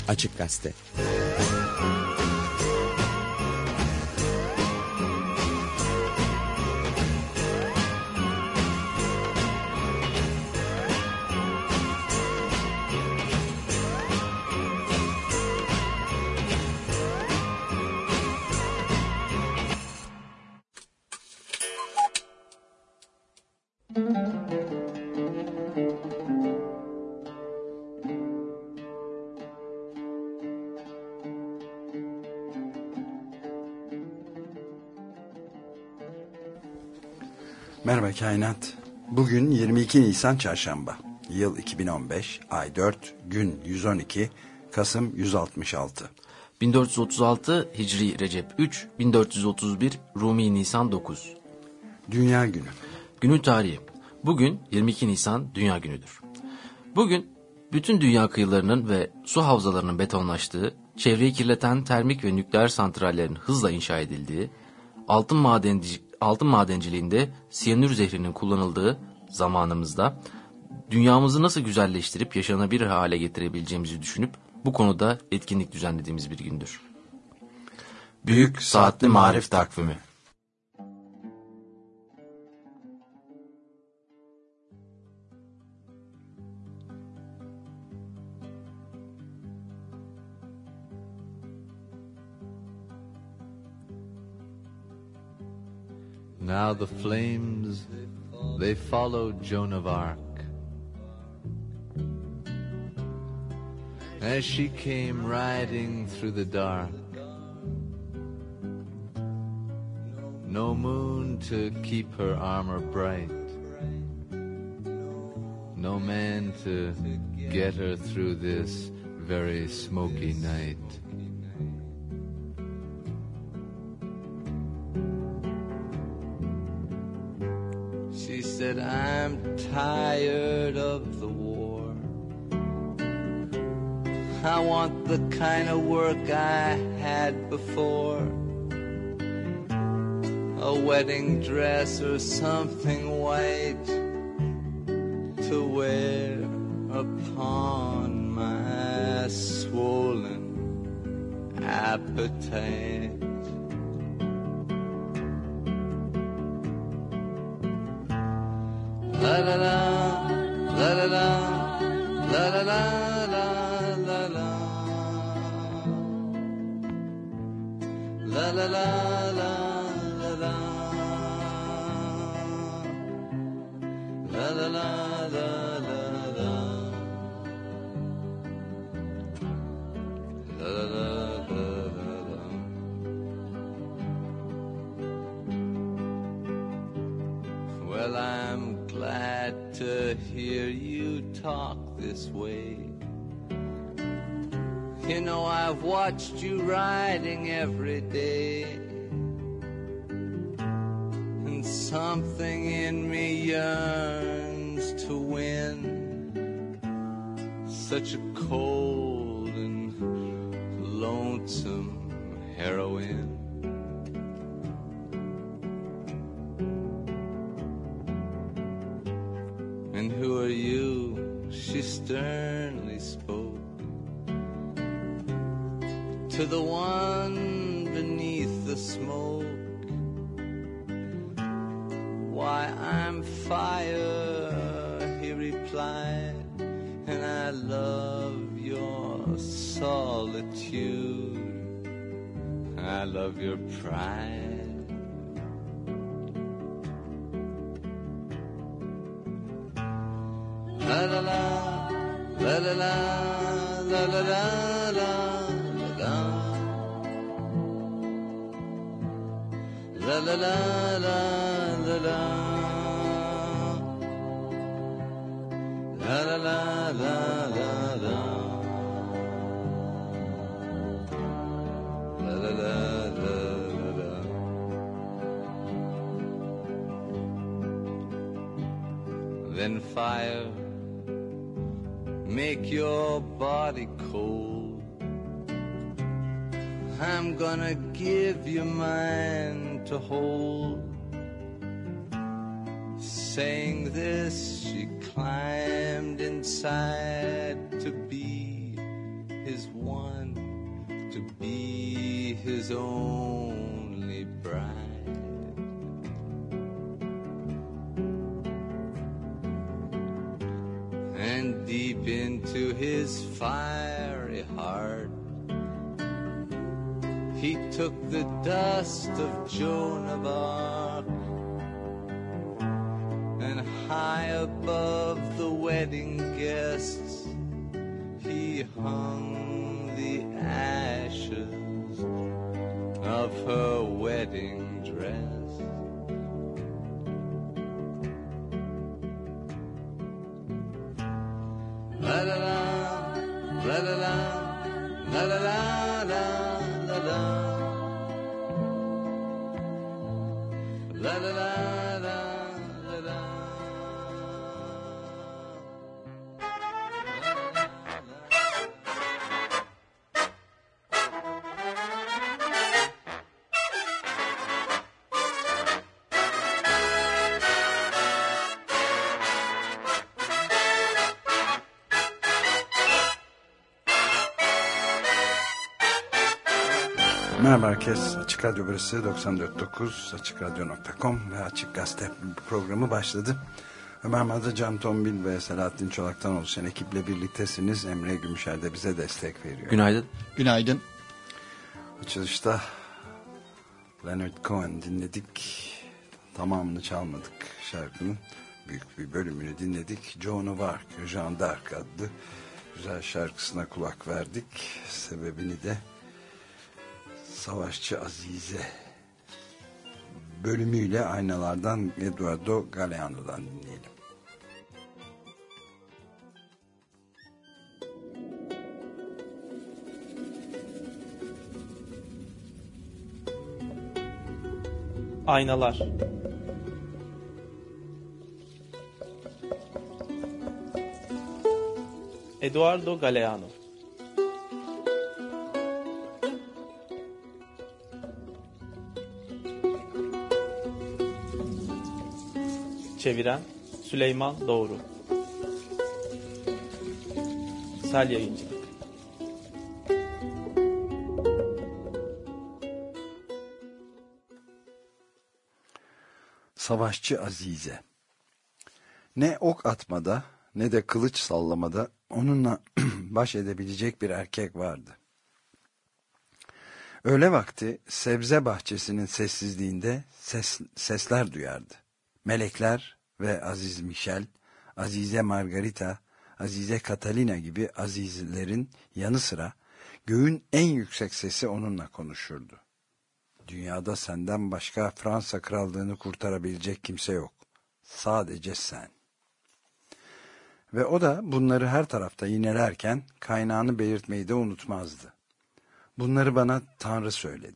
Açık Gazete. Merhaba Kainat. Bugün 22 Nisan Çarşamba. Yıl 2015, ay 4, gün 112, Kasım 166. 1436 Hicri Recep 3, 1431 Rumi Nisan 9. Dünya Günü. Günün tarihi. Bugün 22 Nisan Dünya Günü'dür. Bugün bütün dünya kıyılarının ve su havzalarının betonlaştığı, çevreyi kirleten termik ve nükleer santrallerin hızla inşa edildiği, altın madenciliğinde siyanür zehrinin kullanıldığı zamanımızda dünyamızı nasıl güzelleştirip yaşanabilir hale getirebileceğimizi düşünüp bu konuda etkinlik düzenlediğimiz bir gündür. Büyük Saatli Marif Takvimi. Now the flames, they followed Joan of Arc as she came riding through the dark. No moon to keep her armor bright, no man to get her through this very smoky night. She said, I'm tired of the war. I want the kind of work I had before. A wedding dress or something white to wear upon my swollen appetite. La la la, la la la, la la la, la la la, la la la, la la la, la la la, Well, I'm glad to hear you talk this way. You know, I've watched you riding every day, and something in me yearns to win such a cold and lonesome heroine. And who are you? She sternly spoke to the one beneath the smoke. Why, I'm fire, he replied, and I love your solitude. I love your pride. La la la, la la la, la la la, la la, la la la, la la la, la la la, la la la, la la la, la la. Then fire, make your body cold. I'm gonna give you mine to hold. Saying this, she climbed inside to be his one. his only bride. And deep into his fiery heart he took the dust of Joan of Arc, and high above the wedding guests he hung the ashes of her wedding dress. La la la, la la la, la la la la la la. La la la la la la. Merhaba herkes. Açık Radyo burası 94.9 AçıkRadyo.com ve Açık Gazete programı başladı. Ömer Madra, Can Tombil ve Selahattin Çolak'tan oluşan ekiple birliktesiniz. Emre Gümüşer de bize destek veriyor. Günaydın. Günaydın. Açılışta Leonard Cohen dinledik. Tamamını çalmadık şarkının. Büyük bir bölümünü dinledik. Joan of Arc, Jeanne d'Arc adlı güzel şarkısına kulak verdik. Sebebini de Savaşçı Azize bölümüyle aynalardan Eduardo Galeano'dan dinleyelim. Aynalar. Eduardo Galeano. Çeviren Süleyman Doğru. Sel Yayıncılık. Savaşçı Azize. Ne ok atmada ne de kılıç sallamada onunla baş edebilecek bir erkek vardı. Öğle vakti sebze bahçesinin sessizliğinde sesler duyardı. Melekler ve Aziz Michel, Azize Margarita, Azize Catalina gibi azizlerin yanı sıra göğün en yüksek sesi onunla konuşurdu. Dünyada senden başka Fransa krallığını kurtarabilecek kimse yok. Sadece sen. Ve o da bunları her tarafta yinelerken kaynağını belirtmeyi de unutmazdı. Bunları bana Tanrı söyledi.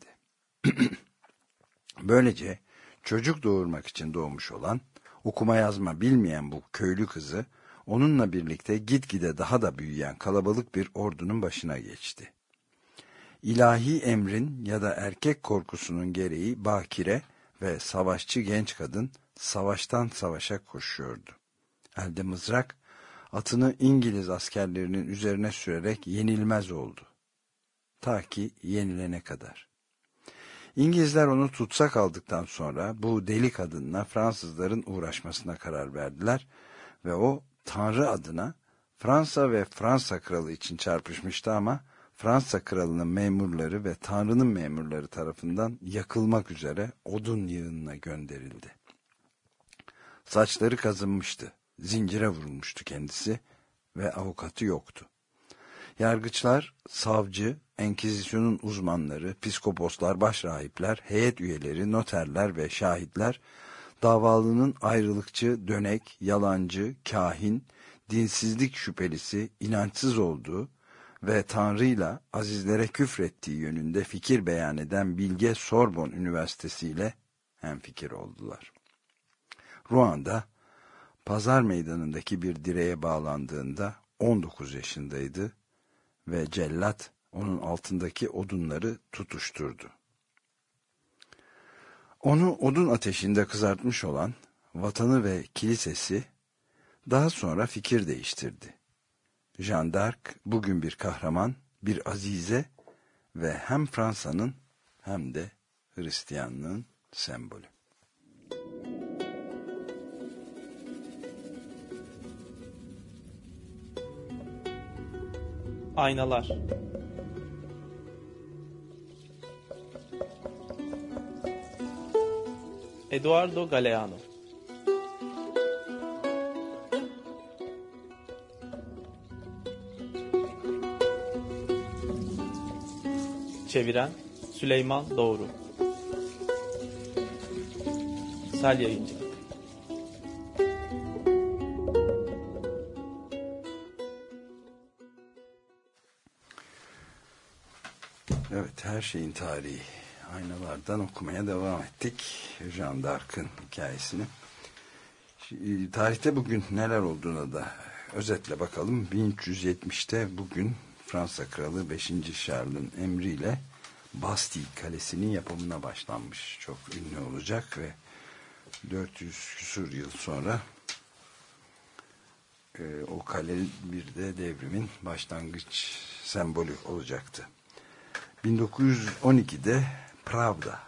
Böylece çocuk doğurmak için doğmuş olan, okuma yazma bilmeyen bu köylü kızı, onunla birlikte gitgide daha da büyüyen kalabalık bir ordunun başına geçti. İlahi emrin ya da erkek korkusunun gereği bakire ve savaşçı genç kadın savaştan savaşa koşuyordu. Elde mızrak, atını İngiliz askerlerinin üzerine sürerek yenilmez oldu. Ta ki yenilene kadar. İngilizler onu tutsak aldıktan sonra bu deli kadınla Fransızların uğraşmasına karar verdiler ve o Tanrı adına Fransa ve Fransa kralı için çarpışmıştı ama Fransa kralının memurları ve Tanrı'nın memurları tarafından yakılmak üzere odun yığınına gönderildi. Saçları kazınmıştı, zincire vurulmuştu kendisi ve avukatı yoktu. Yargıçlar, savcı, enkizisyonun uzmanları, piskoposlar, başrahipler, heyet üyeleri, noterler ve şahitler, davalının ayrılıkçı, dönek, yalancı, kahin, dinsizlik şüphelisi, inançsız olduğu ve Tanrı'yla azizlere küfrettiği yönünde fikir beyan eden bilge Sorbonne Üniversitesi ile hemfikir oldular. Ruanda, pazar meydanındaki bir direğe bağlandığında 19 yaşındaydı ve cellat onun altındaki odunları tutuşturdu. Onu odun ateşinde kızartmış olan vatanı ve kilisesi daha sonra fikir değiştirdi. Jeanne d'Arc bugün bir kahraman, bir azize ve hem Fransa'nın hem de Hristiyanlığın sembolü. Aynalar. Eduardo Galeano. Çeviren Süleyman Doğru. Sel Yayıncılık. Evet, her şeyin tarihi. Aynalardan okumaya devam ettik. Jeanne d'Arc'ın hikayesini. Tarihte bugün neler olduğuna da özetle bakalım. 1370'te bugün Fransa Kralı 5. Charles'ın emriyle Bastille Kalesi'nin yapımına başlanmış. Çok ünlü olacak ve 400 küsur yıl sonra o kale bir de devrimin başlangıç sembolü olacaktı. 1912'de Pravda,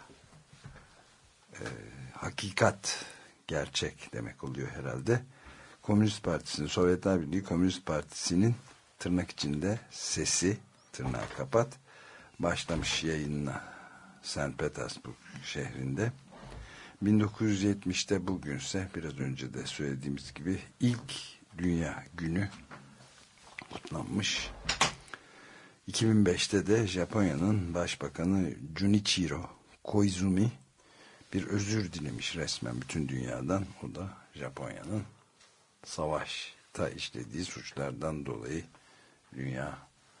hakikat, gerçek demek oluyor herhalde. Komünist Partisi'nin, Sovyetler Birliği Komünist Partisi'nin tırnak içinde sesi, tırnağı kapat, başlamış yayınına St. Petersburg şehrinde. 1970'te bugünse biraz önce de söylediğimiz gibi ilk Dünya Günü kutlanmış. 2005'te de Japonya'nın Başbakanı Junichiro Koizumi bir özür dilemiş resmen bütün dünyadan. O da Japonya'nın savaşta işlediği suçlardan dolayı dünya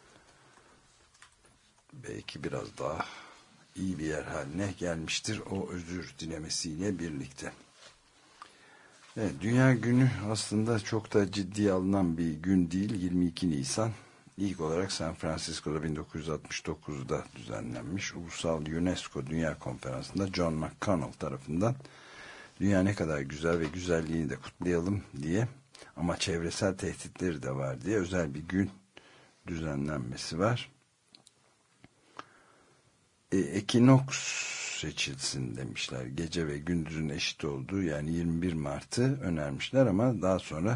belki biraz daha iyi bir yer haline gelmiştir o özür dilemesiyle birlikte. Evet, Dünya Günü aslında çok da ciddiye alınan bir gün değil. 22 Nisan ilk olarak San Francisco'da 1969'da düzenlenmiş Ulusal UNESCO Dünya Konferansı'nda John McConnell tarafından dünya ne kadar güzel ve güzelliğini de kutlayalım diye ama çevresel tehditleri de var diye özel bir gün düzenlenmesi var. Ekinoks seçilsin demişler. Gece ve gündüzün eşit olduğu yani 21 Mart'ı önermişler ama daha sonra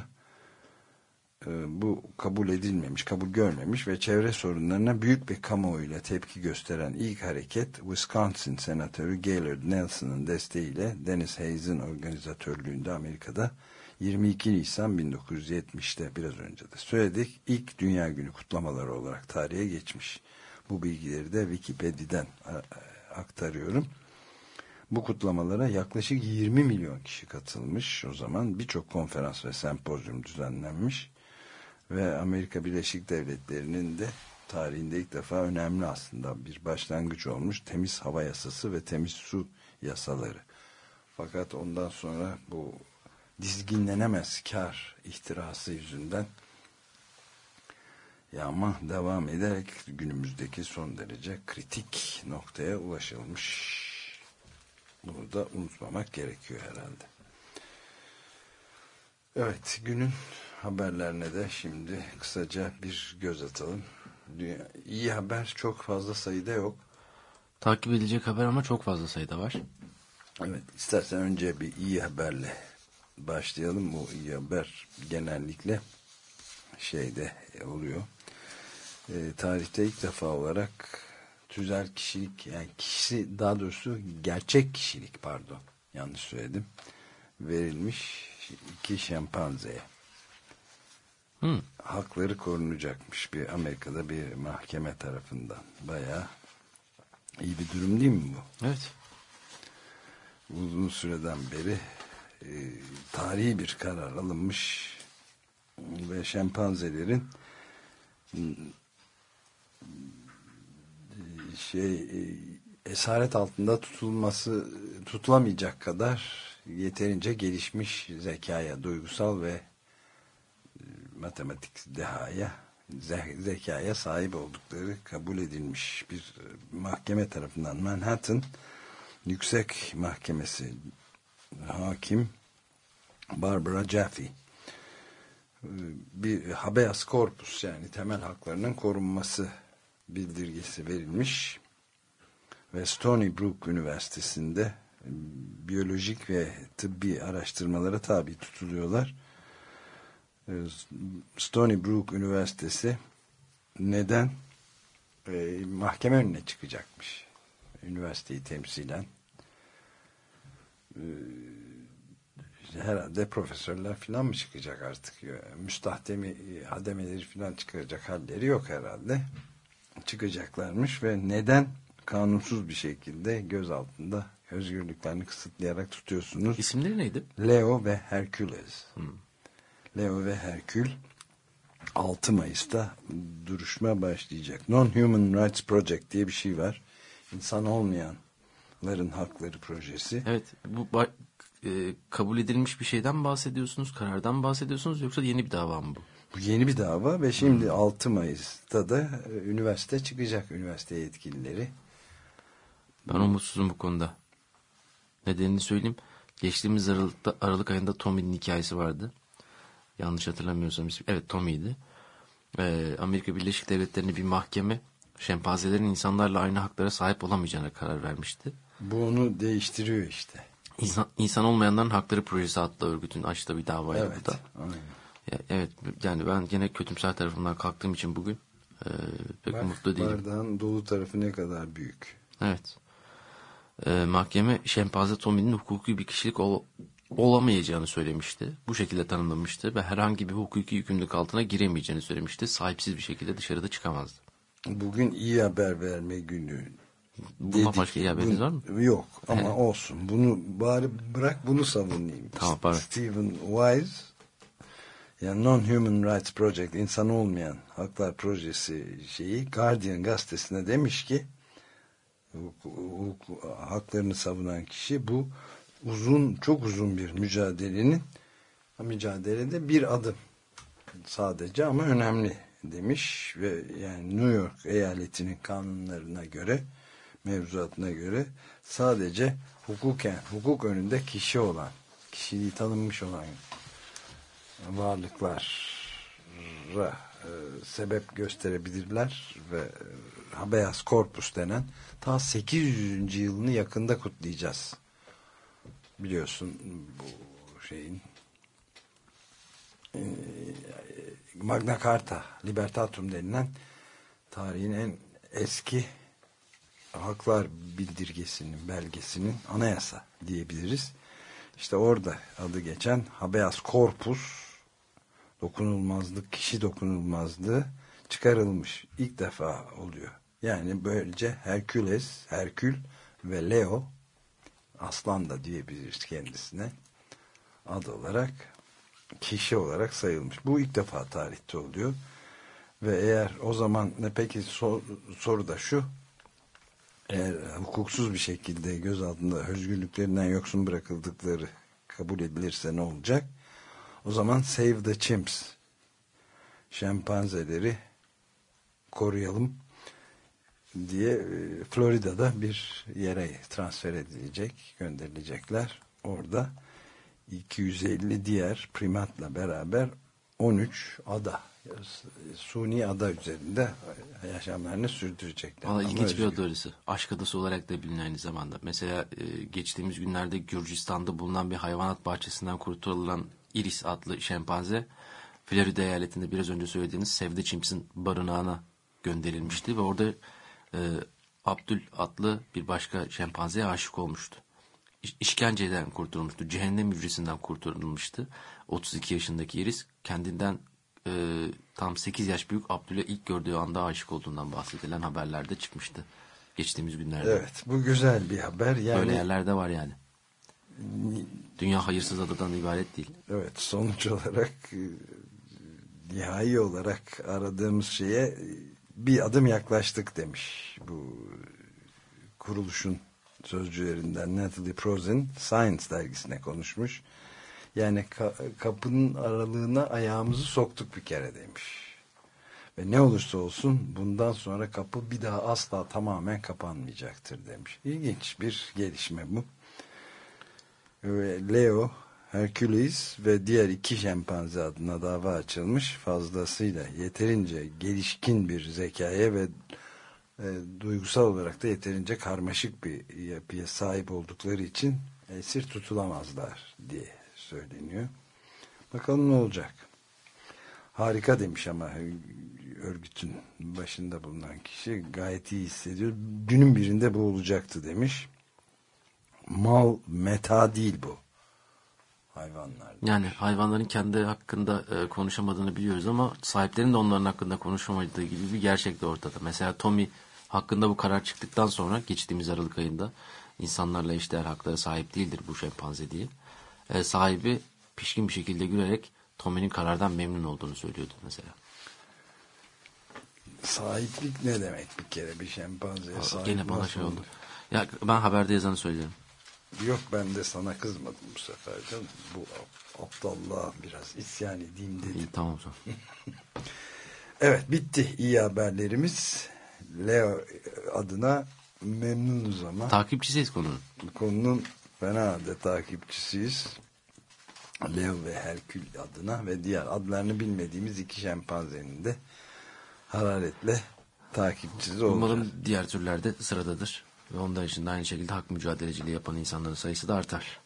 bu kabul edilmemiş, kabul görmemiş ve çevre sorunlarına büyük bir kamuoyuyla tepki gösteren ilk hareket Wisconsin Senatörü Gaylord Nelson'ın desteğiyle Dennis Hayes'in organizatörlüğünde Amerika'da 22 Nisan 1970'te biraz önce de söyledik ilk Dünya Günü kutlamaları olarak tarihe geçmiş. Bu bilgileri de Wikipedia'dan aktarıyorum. Bu kutlamalara yaklaşık 20 milyon kişi katılmış. O zaman birçok konferans ve sempozyum düzenlenmiş. Ve Amerika Birleşik Devletleri'nin de tarihinde ilk defa önemli aslında bir başlangıç olmuş. Temiz hava yasası ve temiz su yasaları. Fakat ondan sonra bu dizginlenemez kar ihtirası yüzünden yağma devam ederek günümüzdeki son derece kritik noktaya ulaşılmış. Bunu da unutmamak gerekiyor herhalde. Evet, günün haberlerine de şimdi kısaca bir göz atalım. İyi haber çok fazla sayıda yok. Takip edilecek haber ama çok fazla sayıda var. Evet, istersen önce bir iyi haberle başlayalım. Bu iyi haber genellikle şeyde oluyor. Tarihte ilk defa olarak tüzel kişilik, yani kişi, daha doğrusu gerçek kişilik, pardon yanlış söyledim, verilmiş 2 şempanzeye. Hakları korunacakmış bir Amerika'da bir mahkeme tarafından. Bayağı iyi bir durum değil mi bu? Evet. Uzun süreden beri tarihi bir karar alınmış ve şempanzelerin esaret altında tutulamayacak kadar yeterince gelişmiş zekaya, duygusal ve matematik zekaya sahip oldukları kabul edilmiş bir mahkeme tarafından. Manhattan Yüksek Mahkemesi hakim Barbara Jaffe bir habeas corpus, yani temel haklarının korunması bildirgesi verilmiş ve Stony Brook Üniversitesi'nde biyolojik ve tıbbi araştırmalara tabi tutuluyorlar. Stony Brook Üniversitesi neden mahkeme önüne çıkacakmış, üniversiteyi temsilen. Herhalde profesörler falan mı çıkacak artık? Müstahdemi hademeleri falan çıkaracak halleri yok herhalde. Çıkacaklarmış ve neden kanunsuz bir şekilde gözaltında özgürlüklerini kısıtlayarak tutuyorsunuz? İsimleri neydi? Leo ve Hercules. Leo ve Herkül 6 Mayıs'ta duruşma başlayacak. Non-Human Rights Project diye bir şey var. İnsan olmayanların hakları projesi. Evet, bu kabul edilmiş bir şeyden bahsediyorsunuz, karardan bahsediyorsunuz, yoksa yeni bir dava mı bu? Bu yeni bir dava ve şimdi 6 Mayıs'ta da üniversite çıkacak, üniversite yetkilileri. Ben umutsuzum bu konuda. Nedenini söyleyeyim. Geçtiğimiz Aralık ayında Tommy'nin hikayesi vardı. Yanlış hatırlamıyorsam ismi. Evet, Tommy'ydi. Amerika Birleşik Devletleri'nde bir mahkeme şempanzelerin insanlarla aynı haklara sahip olamayacağına karar vermişti. Bu onu değiştiriyor işte. İnsan olmayanların hakları projesi adlı örgütün açtığı bir davaydı evet, bu da. Evet, yani ben gene kötümser tarafından kalktığım için bugün pek mutlu değilim. Bardağın dolu tarafı ne kadar büyük. Evet. Mahkeme şempanze Tommy'nin hukuki bir kişilik olamayacağını söylemişti. Bu şekilde tanımlamıştı ve herhangi bir hukuki yükümlülük altına giremeyeceğini söylemişti. Sahipsiz bir şekilde dışarıda çıkamazdı. Bugün iyi haber verme günü. Buna başka iyi haberiniz var mı? Yok ama olsun. Bunu bari bırak, bunu savunayım. Tamam, pardon. Stephen Wise, yani Non-Human Rights Project, insan olmayan haklar projesi Guardian gazetesine demiş ki haklarını savunan kişi, bu çok uzun bir mücadelede bir adım sadece ama önemli demiş ve yani New York eyaletinin kanunlarına göre, mevzuatına göre sadece hukuk önünde kişiliği tanınmış olan varlıklara sebep gösterebilirler ve habeas corpus denen ta 800. yılını yakında kutlayacağız. Biliyorsun bu şeyin Magna Carta Libertatum denilen tarihin en eski haklar bildirgesinin, belgesinin, anayasa diyebiliriz. İşte orada adı geçen habeas corpus, dokunulmazlık, kişi dokunulmazlığı çıkarılmış. İlk defa oluyor. Yani böylece Herkül ve Leo, aslan da diyebiliriz kendisine, ad olarak, kişi olarak sayılmış. Bu ilk defa tarihte oluyor. Ve eğer o zaman peki soru da şu: eğer hukuksuz bir şekilde gözaltında özgürlüklerinden yoksun bırakıldıkları kabul edilirse ne olacak? O zaman Save the Chimps, şempanzeleri koruyalım diye Florida'da bir yere transfer edilecek, gönderilecekler. Orada 250 diğer primatla beraber 13 ada, suni ada üzerinde yaşamlarını sürdürecekler. Valla ilginç bir ada orası. Aşk adası olarak da bilinen aynı zamanda. Mesela geçtiğimiz günlerde Gürcistan'da bulunan bir hayvanat bahçesinden kurturulan Iris adlı şempanze, Florida eyaletinde biraz önce söylediğiniz Save the Chimps'in barınağına gönderilmişti ve orada Abdül adlı bir başka şempanzeye aşık olmuştu. İşkenceden kurtulmuştu. Cehennem hücresinden kurtulmuştu. 32 yaşındaki Iris kendinden tam 8 yaş büyük Abdül'e ilk gördüğü anda aşık olduğundan bahsedilen haberlerde çıkmıştı. Geçtiğimiz günlerde. Evet, bu güzel bir haber. Yani, böyle yerlerde var yani. Dünya hayırsız adadan ibaret değil. Evet, sonuç olarak nihai olarak aradığımız şeye bir adım yaklaştık demiş bu kuruluşun sözcülerinden Natalie Prozin Science dergisine konuşmuş. Yani kapının aralığına ayağımızı soktuk bir kere demiş. Ve ne olursa olsun bundan sonra kapı bir daha asla tamamen kapanmayacaktır demiş. İlginç bir gelişme bu. Ve Leo, Hercules ve diğer 2 şempanze adına dava açılmış. Fazlasıyla yeterince gelişkin bir zekaya ve duygusal olarak da yeterince karmaşık bir yapıya sahip oldukları için esir tutulamazlar diye söyleniyor. Bakalım ne olacak. Harika demiş ama örgütün başında bulunan kişi gayet iyi hissediyor. Günün birinde bu olacaktı demiş. Mal meta değil bu. Hayvanlar. Yani hayvanların kendi hakkında konuşamadığını biliyoruz ama sahiplerinin de onların hakkında konuşamadığı gibi bir gerçek de ortada. Mesela Tommy hakkında bu karar çıktıktan sonra geçtiğimiz Aralık ayında insanlarla eşdeğer haklara sahip değildir bu şempanze diye. Sahibi pişkin bir şekilde gülerek Tommy'nin karardan memnun olduğunu söylüyordu mesela. Sahiplik ne demek bir kere bir şempanzeye sahip? Gene bana şey oldu. Ya ben haberde yazanı söylerim. Yok ben de sana kızmadım bu sefer canım. Bu aptallığa biraz isyan edeyim dedim. İyi, tamam sonra. Evet bitti iyi haberlerimiz. Leo adına memnunuz ama. Takipçisiyiz konunun. Konunun fena halde takipçisiyiz. Leo ve Herkül adına ve diğer adlarını bilmediğimiz iki şempanzenin de hararetle takipçisi olacağız. Umarım diğer türlerde sıradadır. Ve onlar için de aynı şekilde hak mücadeleciliği yapan insanların sayısı da artar.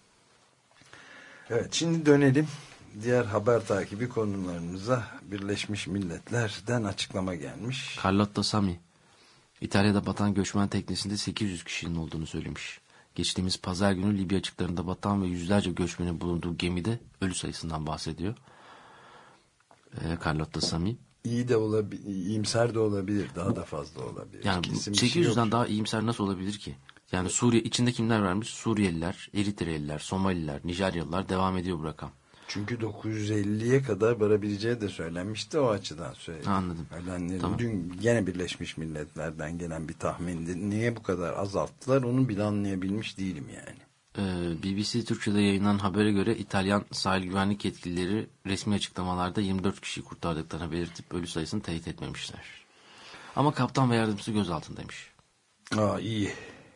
Evet şimdi dönelim diğer haber takibi konularımıza. Birleşmiş Milletler'den açıklama gelmiş. Carlotta Sami, İtalya'da batan göçmen teknesinde 800 kişinin olduğunu söylemiş. Geçtiğimiz pazar günü Libya açıklarında batan ve yüzlerce göçmenin bulunduğu gemide ölü sayısından bahsediyor. Carlotta Sami. İyi de olabilir, iyimser de olabilir, daha da fazla olabilir. Yani kesin 800'den daha iyimser nasıl olabilir ki? Yani Suriye içinde kimler varmış? Suriyeliler, Eritreliler, Somaliler, Nijeryalılar devam ediyor bu rakam. Çünkü 950'ye kadar varabileceği de söylenmişti o açıdan söyledim. Anladım. Tamam. Dün gene Birleşmiş Milletler'den gelen bir tahmindi. Niye bu kadar azalttılar onu bile anlayabilmiş değilim yani. BBC Türkçe'de yayınlanan habere göre İtalyan sahil güvenlik yetkilileri resmi açıklamalarda 24 kişiyi kurtardıklarını belirtip ölü sayısını teyit etmemişler. Ama kaptan ve yardımcısı gözaltındaymış. Aa iyi.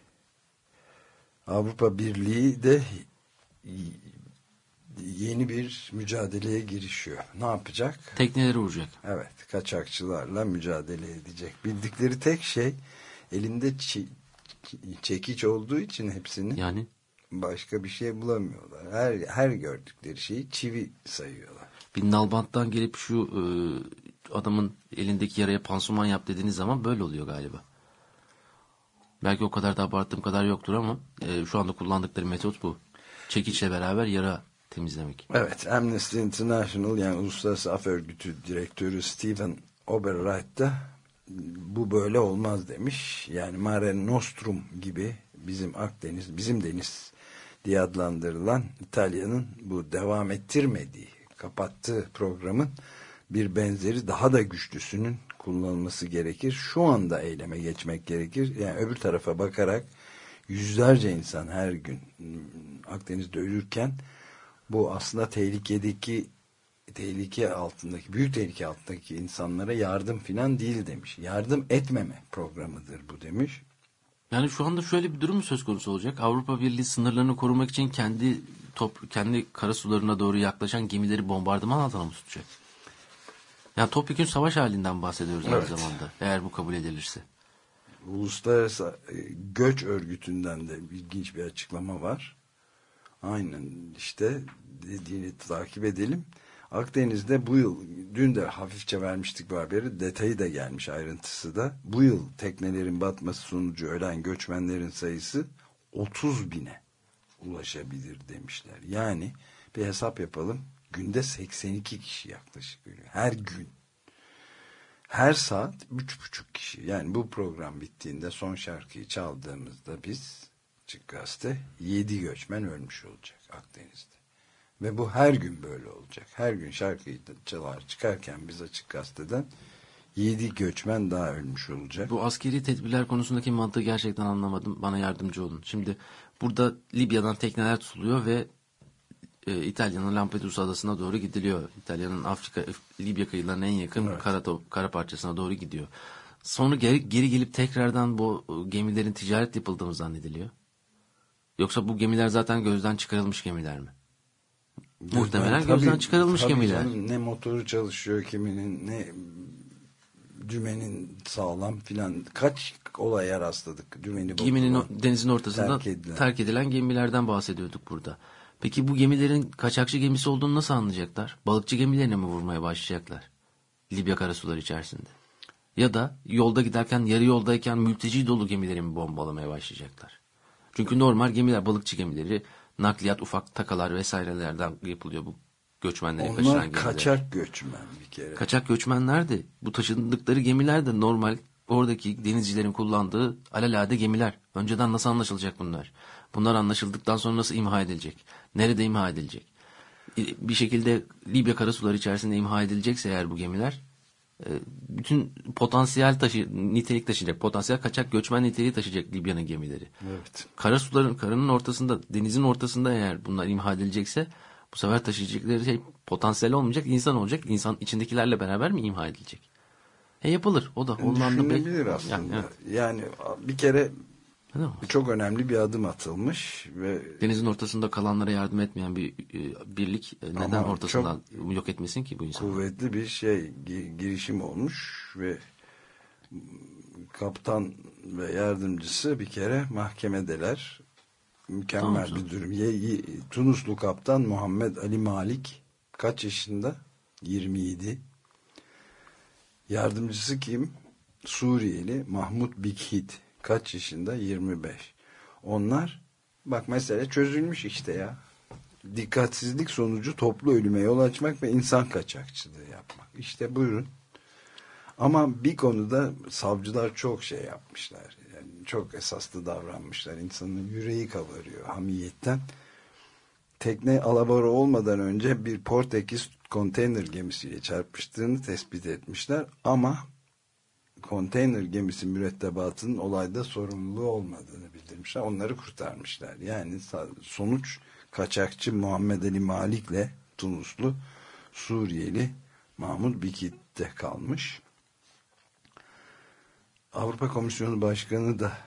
Avrupa Birliği de yeni bir mücadeleye girişiyor. Ne yapacak? Tekneleri vuracak. Evet, kaçakçılarla mücadele edecek. Bildikleri tek şey elinde çekiç olduğu için hepsini. Yani? Başka bir şey bulamıyorlar. Her gördükleri şeyi çivi sayıyorlar. Bir nalbanttan gelip şu adamın elindeki yaraya pansuman yap dediğiniz zaman böyle oluyor galiba. Belki o kadar da abarttığım kadar yoktur ama şu anda kullandıkları metot bu. Çekiçle beraber yara temizlemek. Evet, Amnesty International yani Uluslararası Af Örgütü Direktörü Stephen Oberreich da bu böyle olmaz demiş. Yani Mare Nostrum gibi bizim deniz diye adlandırılan İtalya'nın bu devam ettirmediği, kapattığı programın bir benzeri daha da güçlüsünün kullanılması gerekir. Şu anda eyleme geçmek gerekir. Yani öbür tarafa bakarak yüzlerce insan her gün Akdeniz'de ölürken bu aslında büyük tehlike altındaki insanlara yardım filan değil demiş. Yardım etmeme programıdır bu demiş. Yani şu anda şöyle bir durum söz konusu olacak. Avrupa Birliği sınırlarını korumak için kendi karasularına doğru yaklaşan gemileri bombardıman altına mı tutacak? Yani topyekün savaş halinden bahsediyoruz aynı zamanda. Eğer bu kabul edilirse. Uluslararası Göç Örgütü'nden de ilginç bir açıklama var. Aynen işte dediğini takip edelim. Akdeniz'de bu yıl, dün de hafifçe vermiştik bu haberi, detayı da gelmiş, ayrıntısı da. Bu yıl teknelerin batması sonucu ölen göçmenlerin sayısı 30.000'e ulaşabilir demişler. Yani bir hesap yapalım. Günde 82 kişi yaklaşık ölüyor. Her gün. Her saat 3,5 kişi. Yani bu program bittiğinde son şarkıyı çaldığımızda biz Açık Gazete 7 göçmen ölmüş olacak Akdeniz'de. Ve bu her gün böyle olacak. Her gün şarkıyı çıkarken biz Açık Gazete'den 7 göçmen daha ölmüş olacak. Bu askeri tedbirler konusundaki mantığı gerçekten anlamadım. Bana yardımcı olun. Şimdi burada Libya'dan tekneler tutuluyor ve İtalya'nın Lampedusa adasına doğru gidiliyor. İtalya'nın Libya kıyılarına en yakın kara parçasına doğru gidiyor. Sonra geri gelip tekrardan bu gemilerin ticaret yapıldığını zannediliyor. Yoksa bu gemiler zaten gözden çıkarılmış gemiler mi? Muhtemelen gözden çıkarılmış gemiler. Canım, ne motoru çalışıyor kiminin, ne dümenin sağlam filan, kaç olaya rastladık. Dümeni Geminin denizin ortasında terk edilen gemilerden bahsediyorduk burada. Peki bu gemilerin kaçakçı gemisi olduğunu nasıl anlayacaklar? Balıkçı gemilerine mi vurmaya başlayacaklar? Libya karasuları içerisinde. Ya da yolda giderken, yarı yoldayken mülteci dolu gemileri mi bombalamaya başlayacaklar? Çünkü normal gemiler, balıkçı gemileri, nakliyat, ufak takalar vesairelerden yapılıyor bu göçmenleri kaçıran gemiler. Onlar kaçak göçmen bir kere. Kaçak göçmenler de, bu taşındıkları gemiler de normal oradaki denizcilerin kullandığı alelade gemiler. Önceden nasıl anlaşılacak bunlar? Bunlar anlaşıldıktan sonra nasıl imha edilecek? Nerede imha edilecek? Bir şekilde Libya karasuları içerisinde imha edilecekse eğer bu gemiler, bütün potansiyel nitelik taşıyacak, potansiyel kaçak göçmen niteliği taşıyacak Libya'nın gemileri. Evet. Karının ortasında, denizin ortasında eğer bunlar imha edilecekse, bu sefer taşıyacakları şey potansiyel olmayacak, insan olacak. İnsan içindekilerle beraber mi imha edilecek? Yapılır. O da ondan da düşünülebilir aslında. Yani bir kere çok önemli bir adım atılmış ve denizin ortasında kalanlara yardım etmeyen bir birlik neden ortasından yok etmesin ki bu insanı? Kuvvetli bir girişim olmuş ve kaptan ve yardımcısı bir kere mahkemedeler. Mükemmel bir durum. Tunuslu kaptan Muhammed Ali Malik kaç yaşında? 27. Yardımcısı kim? Suriyeli Mahmut Bikhit kaç yaşında? 25. Onlar, bak mesele çözülmüş işte ya. Dikkatsizlik sonucu toplu ölüme yol açmak ve insan kaçakçılığı yapmak. İşte buyurun. Ama bir konuda savcılar çok şey yapmışlar. Yani çok esaslı davranmışlar. İnsanın yüreği kabarıyor hamiyetten. Tekne alabora olmadan önce bir Portekiz konteyner gemisiyle çarpıştığını tespit etmişler. Ama konteyner gemisi mürettebatının olayda sorumluluğu olmadığını bildirmişler. Onları kurtarmışlar. Yani sonuç kaçakçı Muhammed Ali Malik'le Tunuslu Suriyeli Mahmut Bikit'te kalmış. Avrupa Komisyonu Başkanı da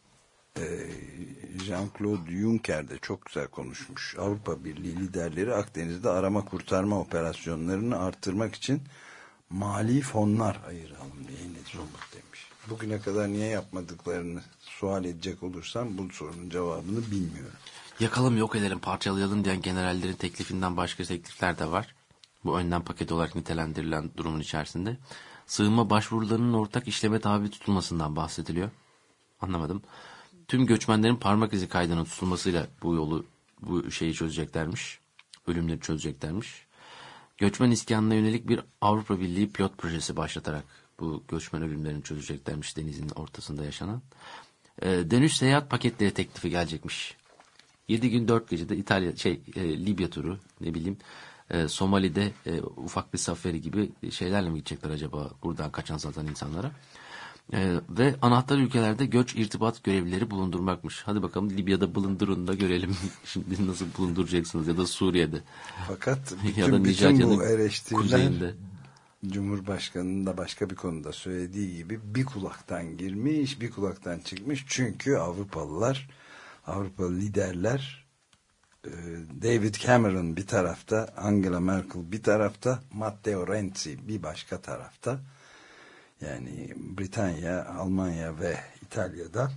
Jean-Claude Juncker de çok güzel konuşmuş. Avrupa Birliği liderleri Akdeniz'de arama kurtarma operasyonlarını artırmak için mali fonlar ayıralım diye yine somut demiş. Bugüne kadar niye yapmadıklarını sual edecek olursam bu sorunun cevabını bilmiyorum. Yakalım, yok edelim, parçalayalım diyen generallerin teklifinden başka teklifler de var. Bu önlem paketi olarak nitelendirilen durumun içerisinde. Sığınma başvurularının ortak işleme tabi tutulmasından bahsediliyor. Anlamadım. Tüm göçmenlerin parmak izi kaydının tutulmasıyla bu şeyi çözeceklermiş. Ölümleri çözeceklermiş. Göçmen iskanına yönelik bir Avrupa Birliği pilot projesi başlatarak bu göçmen ölümlerini çözeceklermiş denizin ortasında yaşanan. Dönüş seyahat paketleri teklifi gelecekmiş. 7 gün 4 gecede Libya turu, ne bileyim, Somali'de ufak bir safari gibi şeylerle mi gidecekler acaba buradan kaçan zaten insanlara? Ve anahtar ülkelerde göç irtibat görevlileri bulundurmakmış. Hadi bakalım Libya'da bulundurun da görelim. Şimdi nasıl bulunduracaksınız, ya da Suriye'de. Fakat ya da bütün bu eleştiriler kuzeyinde. Cumhurbaşkanı'nın da başka bir konuda söylediği gibi bir kulaktan girmiş, bir kulaktan çıkmış. Çünkü Avrupalı liderler, David Cameron bir tarafta, Angela Merkel bir tarafta, Matteo Renzi bir başka tarafta. Yani Britanya, Almanya ve İtalya'da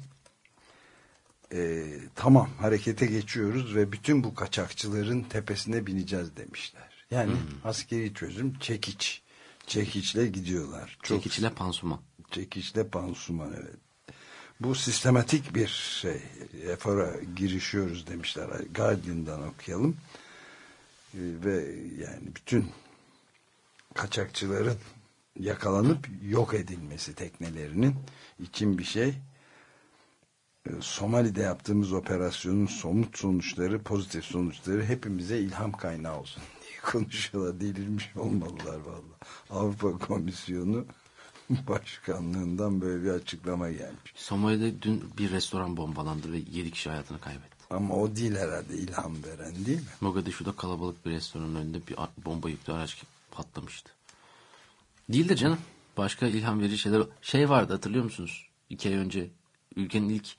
tamam harekete geçiyoruz ve bütün bu kaçakçıların tepesine bineceğiz demişler. Yani askeri çözüm çekiçle gidiyorlar. Çekiçle pansuman. Çekiçle pansuman, evet. Bu sistematik bir efora girişiyoruz demişler. Guardian'dan okuyalım. Ve yani bütün kaçakçıların yakalanıp yok edilmesi teknelerinin için bir şey. Somali'de yaptığımız operasyonun somut sonuçları, pozitif sonuçları hepimize ilham kaynağı olsun diye konuşuyorlar. Delirmiş olmalılar vallahi. Avrupa Komisyonu Başkanlığından böyle bir açıklama gelmiş. Somali'de dün bir restoran bombalandı ve 7 kişi hayatını kaybetti. Ama o değil herhalde ilham veren, değil mi? Mogadishu'da kalabalık bir restoranın önünde bir bomba yüklü araç patlamıştı. Değil de canım. Başka ilham verici şeyler vardı, hatırlıyor musunuz? 2 ay önce ülkenin ilk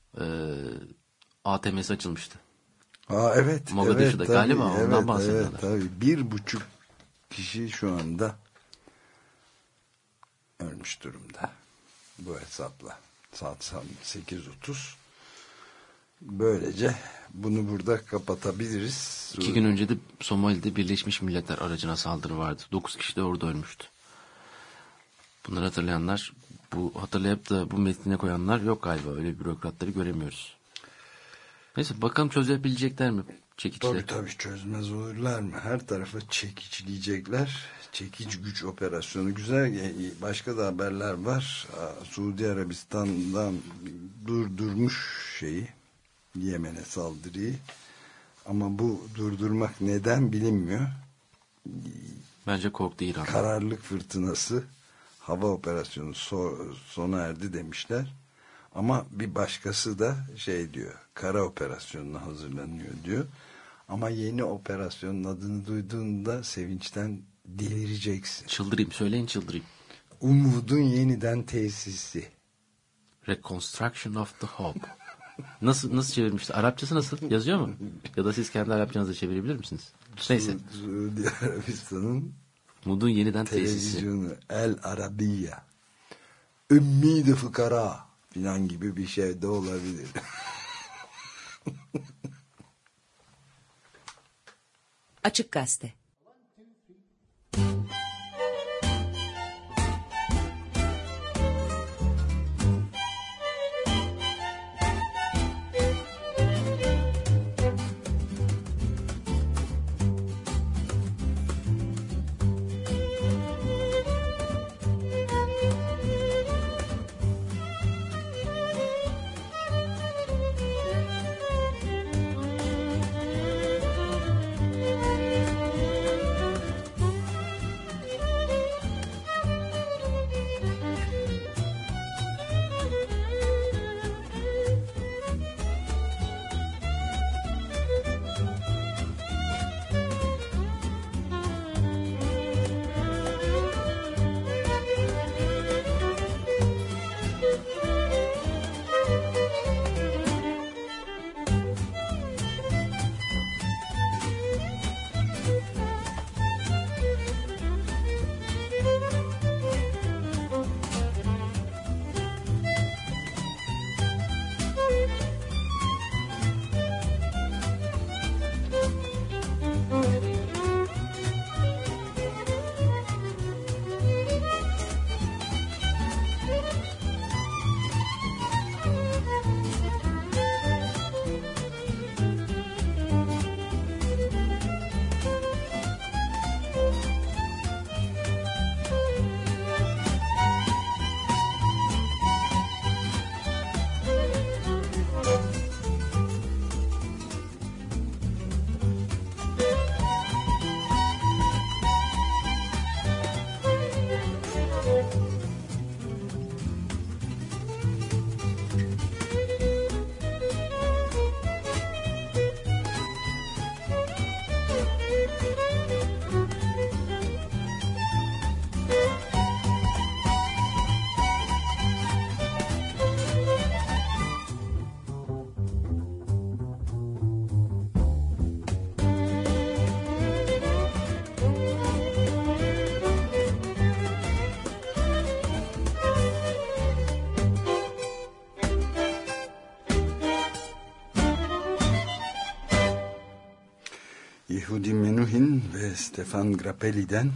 ATM'si açılmıştı. Evet. Mogadishu'da evet, galiba ondan bahsediyorlar. Evet, tabii. 1,5 kişi şu anda ölmüş durumda. Bu hesapla. Saat 8:30. Böylece bunu burada kapatabiliriz. 2 gün önce de Somali'de Birleşmiş Milletler aracına saldırı vardı. 9 kişi de orada ölmüştü. Bunları hatırlayanlar, hatırlayıp da bu metnine koyanlar yok galiba. Öyle bürokratları göremiyoruz. Neyse bakalım çözebilecekler mi çekiçleri? Tabii çözmez olurlar mı? Her tarafı çekiçleyecekler. Çekiç güç operasyonu güzel. Başka da haberler var. Suudi Arabistan'dan durdurmuş Yemen'e saldırıyı. Ama bu durdurmak neden bilinmiyor. Bence korktu İran. Kararlılık fırtınası, hava operasyonu sona erdi demişler. Ama bir başkası da diyor, kara operasyonuna hazırlanıyor diyor. Ama yeni operasyonun adını duyduğunda sevinçten delireceksin. Çıldırayım, söyleyin çıldırayım. Umudun yeniden tesisi. Reconstruction of the Hope. Nasıl çevirmişti? Arapçası nasıl? Yazıyor mu? Ya da siz kendi Arapçanızı çevirebilir misiniz? Neyse. Suudi Arabistan'ın Umudun yeniden televizyonu tesisi. El Arabiya. Ümmid-i fıkara filan gibi bir şey de olabilir. Açık Gazete. Yehudi Menuhin ve Stefan Grappelli'den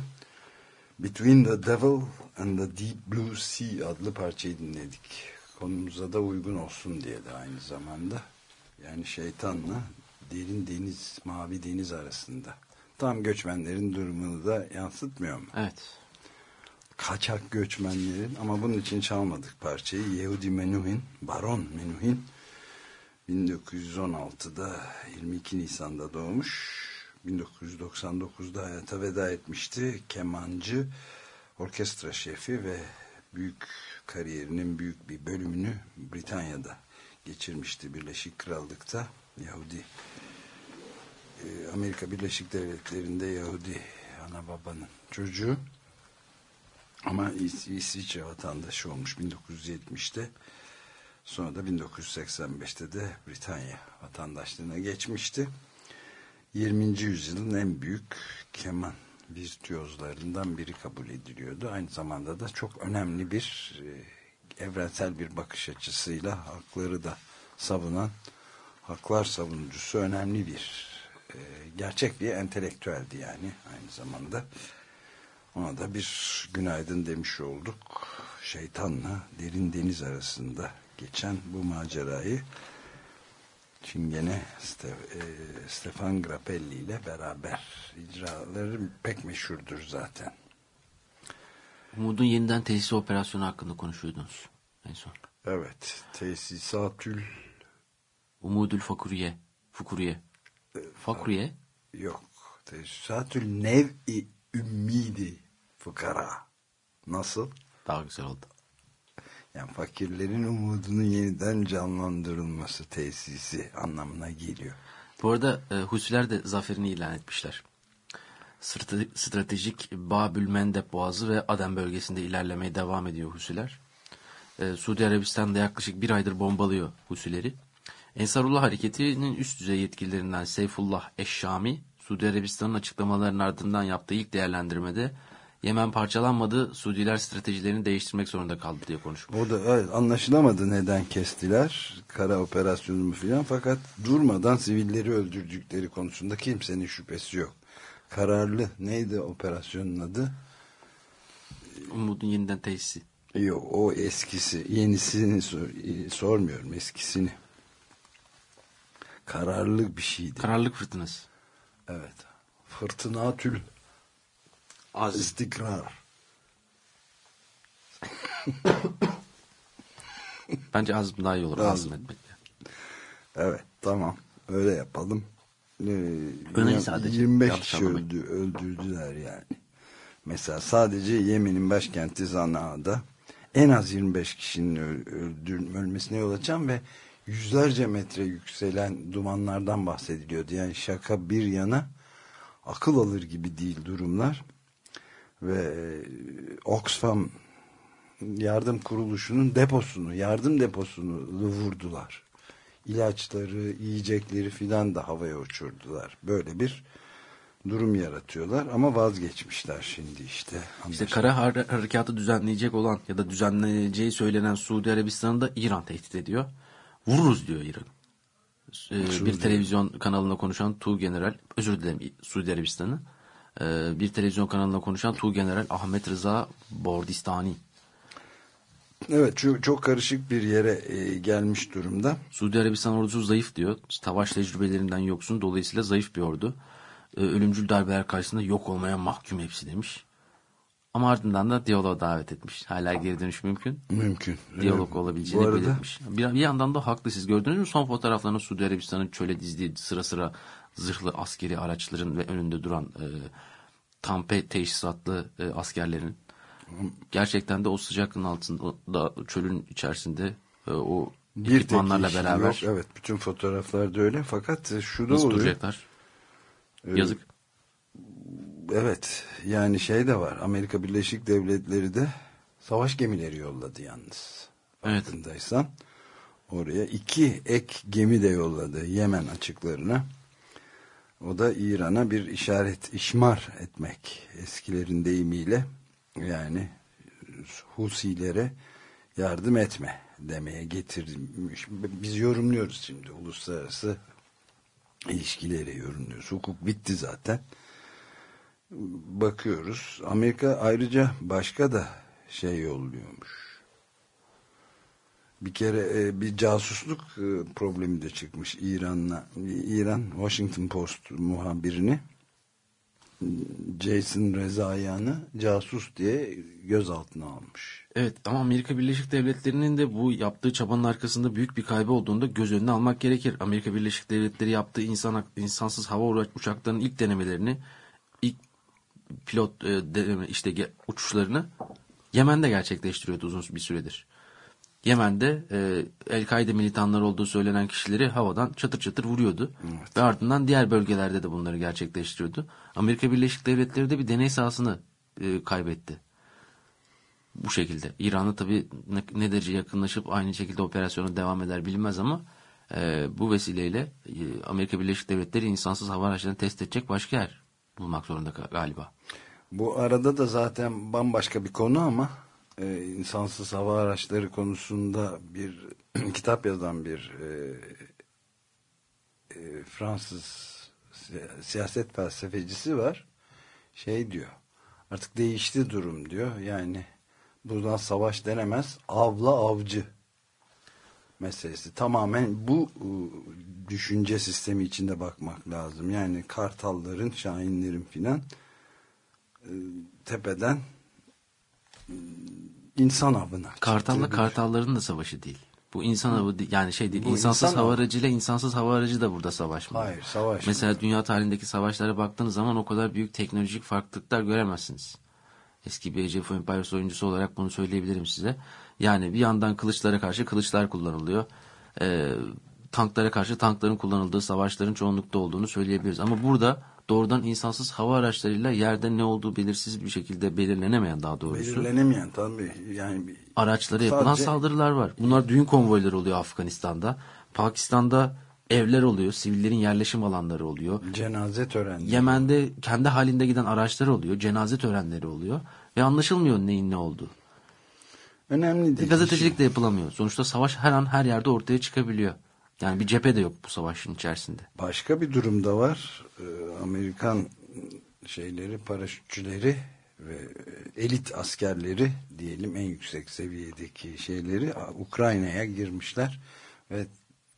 Between the Devil and the Deep Blue Sea adlı parçayı dinledik. Konumuza da uygun olsun diye de aynı zamanda. Yani şeytanla derin deniz, mavi deniz arasında. Tam göçmenlerin durumunu da yansıtmıyor mu? Evet. Kaçak göçmenlerin, ama bunun için çalmadık parçayı. Yehudi Menuhin, Baron Menuhin 1916'da 22 Nisan'da doğmuş. 1999'da hayata veda etmişti. Kemancı, orkestra şefi ve büyük kariyerinin büyük bir bölümünü Britanya'da geçirmişti. Birleşik Krallık'ta Yahudi, Amerika Birleşik Devletleri'nde Yahudi ana babanın çocuğu. Ama İsviçre vatandaşı olmuş 1970'te. Sonra da 1985'te de Britanya vatandaşlığına geçmişti. 20. yüzyılın en büyük keman virtüözlerinden biri kabul ediliyordu. Aynı zamanda da çok önemli bir evrensel bir bakış açısıyla hakları da savunan, haklar savunucusu, önemli bir gerçek bir entelektüeldi yani aynı zamanda. Ona da bir günaydın demiş olduk. Şeytanla derin deniz arasında geçen bu macerayı Çingene Stefan Grappelli ile beraber icraları pek meşhurdur zaten. Umud'un yeniden tesisi operasyonu hakkında konuşuyordunuz en son. Evet. Tesisatül Umudül Fakuriye. Fakuriye? Yok. Tesisatül Nev'i Ümmidi Fukara. Nasıl? Daha güzel oldu. Yani fakirlerin umudunun yeniden canlandırılması tesisi anlamına geliyor. Bu arada Husiler de zaferini ilan etmişler. Stratejik Babül Mendeb Boğazı ve Aden bölgesinde ilerlemeye devam ediyor Husiler. Suudi Arabistan'da yaklaşık bir aydır bombalıyor Husileri. Ensarullah Hareketi'nin üst düzey yetkililerinden Seyfullah Eşşami, Suudi Arabistan'ın açıklamalarının ardından yaptığı ilk değerlendirmede Yemen parçalanmadı, Suudiler stratejilerini değiştirmek zorunda kaldı diye konuşmuş. O da evet, anlaşılamadı neden kestiler kara operasyonu mu filan, fakat durmadan sivilleri öldürdükleri konusunda kimsenin şüphesi yok. Kararlı neydi operasyonun adı? Umud'un yeniden tesisi. Yok, o eskisi, yenisini sormuyorum, eskisini. Kararlı bir şeydi. Kararlılık fırtınası. Evet. Fırtınatül istikrar. Bence azm daha iyi olur. Azmetmek. Evet, tamam. Öyle yapalım. Sadece 25 kişi öldürdüler yani. Mesela Yemen'in başkenti Sana'da en az 25 kişinin ölmesine yol açan ve yüzlerce metre yükselen dumanlardan bahsediliyordu. Yani şaka bir yana, akıl alır gibi değil durumlar. Ve Oxfam yardım kuruluşunun yardım deposunu vurdular. İlaçları, yiyecekleri filan da havaya uçurdular. Böyle bir durum yaratıyorlar ama vazgeçmişler şimdi işte. İşte kara harekatı düzenleyecek olan ya da düzenleneceği söylenen Suudi Arabistan'ı da İran tehdit ediyor. Vururuz diyor İran. Bir televizyon kanalına konuşan Suudi Arabistan'ı. Bir televizyon kanalına konuşan Tuğgeneral Ahmet Rıza Bordistani. Evet, çok karışık bir yere gelmiş durumda. Suudi Arabistan ordusu zayıf diyor. Savaş tecrübelerinden yoksun, dolayısıyla zayıf bir ordu. Ölümcül darbeler karşısında yok olmaya mahkum hepsi demiş. Ama ardından da diyaloğa davet etmiş. Hala geri dönüş mümkün. Mümkün. Diyalog olabileceğini belirtmiş. Bir yandan da haklı, siz gördünüz mü son fotoğraflarını Suudi Arabistan'ın çöle dizdiği sıra sıra zırhlı askeri araçların ve önünde duran tampe teçhizatlı askerlerin. Gerçekten de o sıcaklığın altında, çölün içerisinde o ekipmanlarla beraber. Yok, evet, bütün fotoğraflarda öyle, fakat şu da nasıl oluyor. duracaklar? Yazık. Evet, yani de var. Amerika Birleşik Devletleri de savaş gemileri yolladı yalnız. Evet. Farkındaysan. Oraya 2 ek gemi de yolladı Yemen açıklarına. O da İran'a bir işmar etmek, eskilerin deyimiyle, yani Husilere yardım etme demeye getirmiş. Biz yorumluyoruz şimdi, uluslararası ilişkileri yorumluyoruz. Hukuk bitti zaten. Bakıyoruz. Amerika ayrıca başka da yolluyormuş. Bir kere bir casusluk problemi de çıkmış İran Washington Post muhabirini, Jason Rezaian'ı casus diye gözaltına almış. Evet, ama Amerika Birleşik Devletleri'nin de bu yaptığı çabanın arkasında büyük bir kaybı olduğunu da göz önüne almak gerekir. Amerika Birleşik Devletleri yaptığı insansız hava uçaklarının ilk denemelerini, ilk pilot uçuşlarını Yemen'de gerçekleştiriyordu uzun bir süredir. Yemen'de El-Kaide militanları olduğu söylenen kişileri havadan çatır çatır vuruyordu. Evet. Ve ardından diğer bölgelerde de bunları gerçekleştiriyordu. Amerika Birleşik Devletleri de bir deney sahasını kaybetti. Bu şekilde. İran'a tabii ne derece yakınlaşıp aynı şekilde operasyona devam eder bilinmez ama bu vesileyle Amerika Birleşik Devletleri insansız hava araçlarını test edecek başka yer bulmak zorunda galiba. Bu arada da zaten bambaşka bir konu ama insansız hava araçları konusunda bir kitap yazan bir Fransız siyaset felsefecisi var. Şey diyor, artık değişti durum diyor. Yani buradan savaş denemez, avla avcı meselesi. Tamamen bu düşünce sistemi içinde bakmak lazım. Yani kartalların, şahinlerin filan tepeden insan avına. Kartalla kartalların da savaşı değil. Bu insan avı yani şey değil. Bu İnsansız insan hava avı. aracıyla insansız hava aracı da burada savaşmıyor. Hayır, savaş. Mesela dünya tarihindeki savaşlara baktığınız zaman o kadar büyük teknolojik farklılıklar göremezsiniz. Eski bir Age of Empires oyuncusu olarak bunu söyleyebilirim size. Yani bir yandan kılıçlara karşı kılıçlar kullanılıyor. Tanklara karşı tankların kullanıldığı savaşların çoğunlukta olduğunu söyleyebiliriz. Ama burada doğrudan insansız hava araçlarıyla yerde ne olduğu belirsiz bir şekilde belirlenemeyen daha doğrusu. Belirlenemeyen tabii. Yani Araçlara yapılan saldırılar var. Bunlar düğün konvoyları oluyor Afganistan'da. Pakistan'da evler oluyor. Sivillerin yerleşim alanları oluyor. cenaze törenleri. Yemen'de kendi halinde giden araçlar oluyor. Cenaze törenleri oluyor. Ve anlaşılmıyor neyin ne olduğu. Önemli değil. Gazetecilik de yapılamıyor. Sonuçta savaş her an her yerde ortaya çıkabiliyor. Yani bir cephe de yok bu savaşın içerisinde. Başka bir durum da var. Amerikan paraşütçüleri ve elit askerleri diyelim, en yüksek seviyedeki şeyleri Ukrayna'ya girmişler ve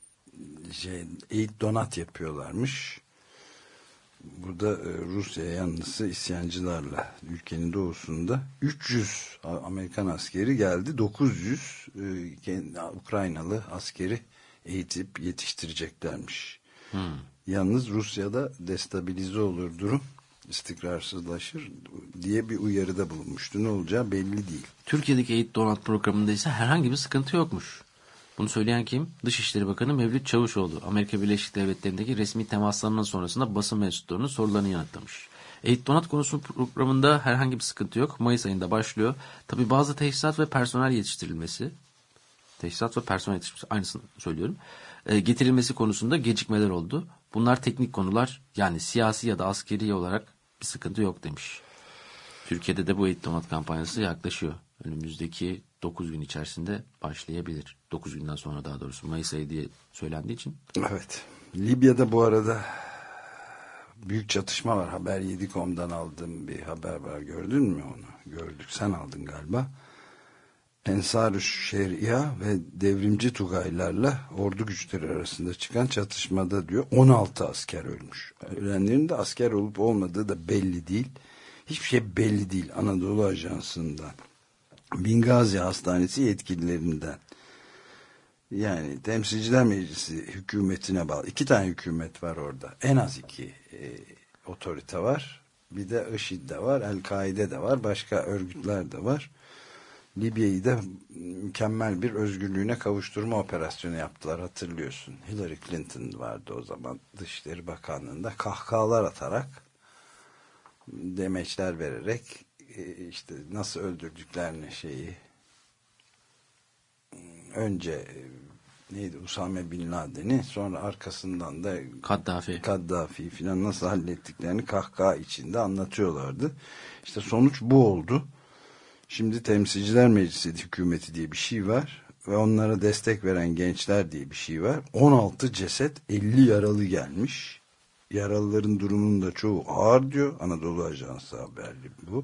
eğit donat yapıyorlarmış. Burada Rusya yanlısı isyancılarla ülkenin doğusunda 300 Amerikan askeri geldi. 900 Ukraynalı askeri eğitip yetiştireceklermiş. Yalnız Rusya'da destabilize olur durum, istikrarsızlaşır diye bir uyarıda bulunmuştu. Ne olacağı belli değil. Türkiye'deki eğit donat programında ise herhangi bir sıkıntı yokmuş. Bunu söyleyen kim? Dışişleri Bakanı Mevlüt Çavuşoğlu. Amerika Birleşik Devletleri'ndeki resmi temaslarının sonrasında basın mensuplarının sorularını yanıtlamış. Eğit donat konusu programında herhangi bir sıkıntı yok. Mayıs ayında başlıyor. Tabii bazı teçhizat ve personel yetiştirilmesi. Aynısını söylüyorum. Getirilmesi konusunda gecikmeler oldu. Bunlar teknik konular, yani siyasi ya da askeri olarak bir sıkıntı yok demiş. Türkiye'de de bu eğit donat kampanyası yaklaşıyor. Önümüzdeki 9 gün içerisinde başlayabilir. 9 günden sonra, daha doğrusu Mayıs ayı diye söylendiği için. Evet. Libya'da bu arada büyük çatışma var. Haber7.com'dan aldığım bir haber var. Gördün mü onu? Gördük. Sen aldın galiba. Ensar-ı Şeria ve devrimci Tugaylarla ordu güçleri arasında çıkan çatışmada diyor 16 asker ölmüş. Ölenlerin de asker olup olmadığı da belli değil. Hiçbir şey belli değil Anadolu Ajansı'ndan. Bingazi Hastanesi yetkililerinden. Yani Temsilciler Meclisi hükümetine bağlı. 2 tane hükümet var orada. En az 2 otorite var. Bir de IŞİD de var. El-Kaide de var. Başka örgütler de var. Libya'yı da mükemmel bir özgürlüğüne kavuşturma operasyonu yaptılar, hatırlıyorsun. Hillary Clinton vardı o zaman Dışişleri Bakanlığı'nda, kahkahalar atarak, demeçler vererek işte nasıl öldürdüklerini önce Usame Bin Laden'i, sonra arkasından da Kaddafi filan nasıl hallettiklerini kahkaha içinde anlatıyorlardı. İşte sonuç bu oldu. Şimdi Temsilciler Meclisi hükümeti diye bir şey var ve onlara destek veren gençler diye bir şey var. 16 ceset, 50 yaralı gelmiş. Yaralıların durumunun da çoğu ağır diyor. Anadolu Ajansı haberli bu.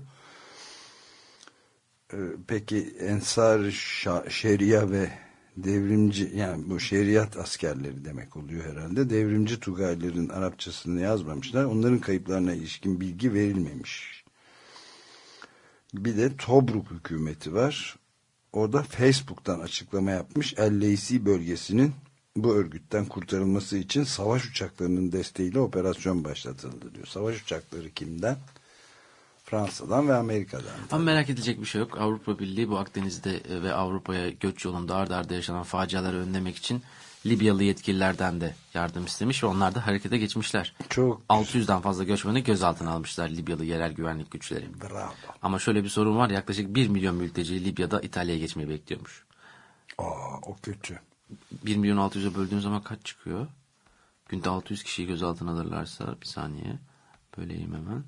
Peki Ensar Şeria ve devrimci, yani bu şeriat askerleri demek oluyor herhalde. Devrimci Tugayların Arapçasını yazmamışlar. Onların kayıplarına ilişkin bilgi verilmemiş. Bir de Tobruk hükümeti var. O da Facebook'tan açıklama yapmış. El-Leysi bölgesinin bu örgütten kurtarılması için savaş uçaklarının desteğiyle operasyon başlatıldı diyor. Savaş uçakları kimden? Fransa'dan ve Amerika'dan. Ama merak edilecek bir şey yok. Avrupa Birliği bu Akdeniz'de ve Avrupa'ya göç yolunda ard arda yaşanan faciaları önlemek için Libyalı yetkililerden de yardım istemiş ve onlar da harekete geçmişler. Çok 600'den fazla göçmeni gözaltına almışlar Libyalı yerel güvenlik güçleri. Bravo. Ama şöyle bir sorun var. Yaklaşık 1 milyon mülteci Libya'da İtalya'ya geçmeyi bekliyormuş. O kötü. 1 milyon 600'e böldüğün zaman kaç çıkıyor? Günde 600 kişiyi gözaltına alırlarsa, bir saniye. Böleyim hemen.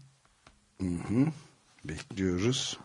Bekliyoruz.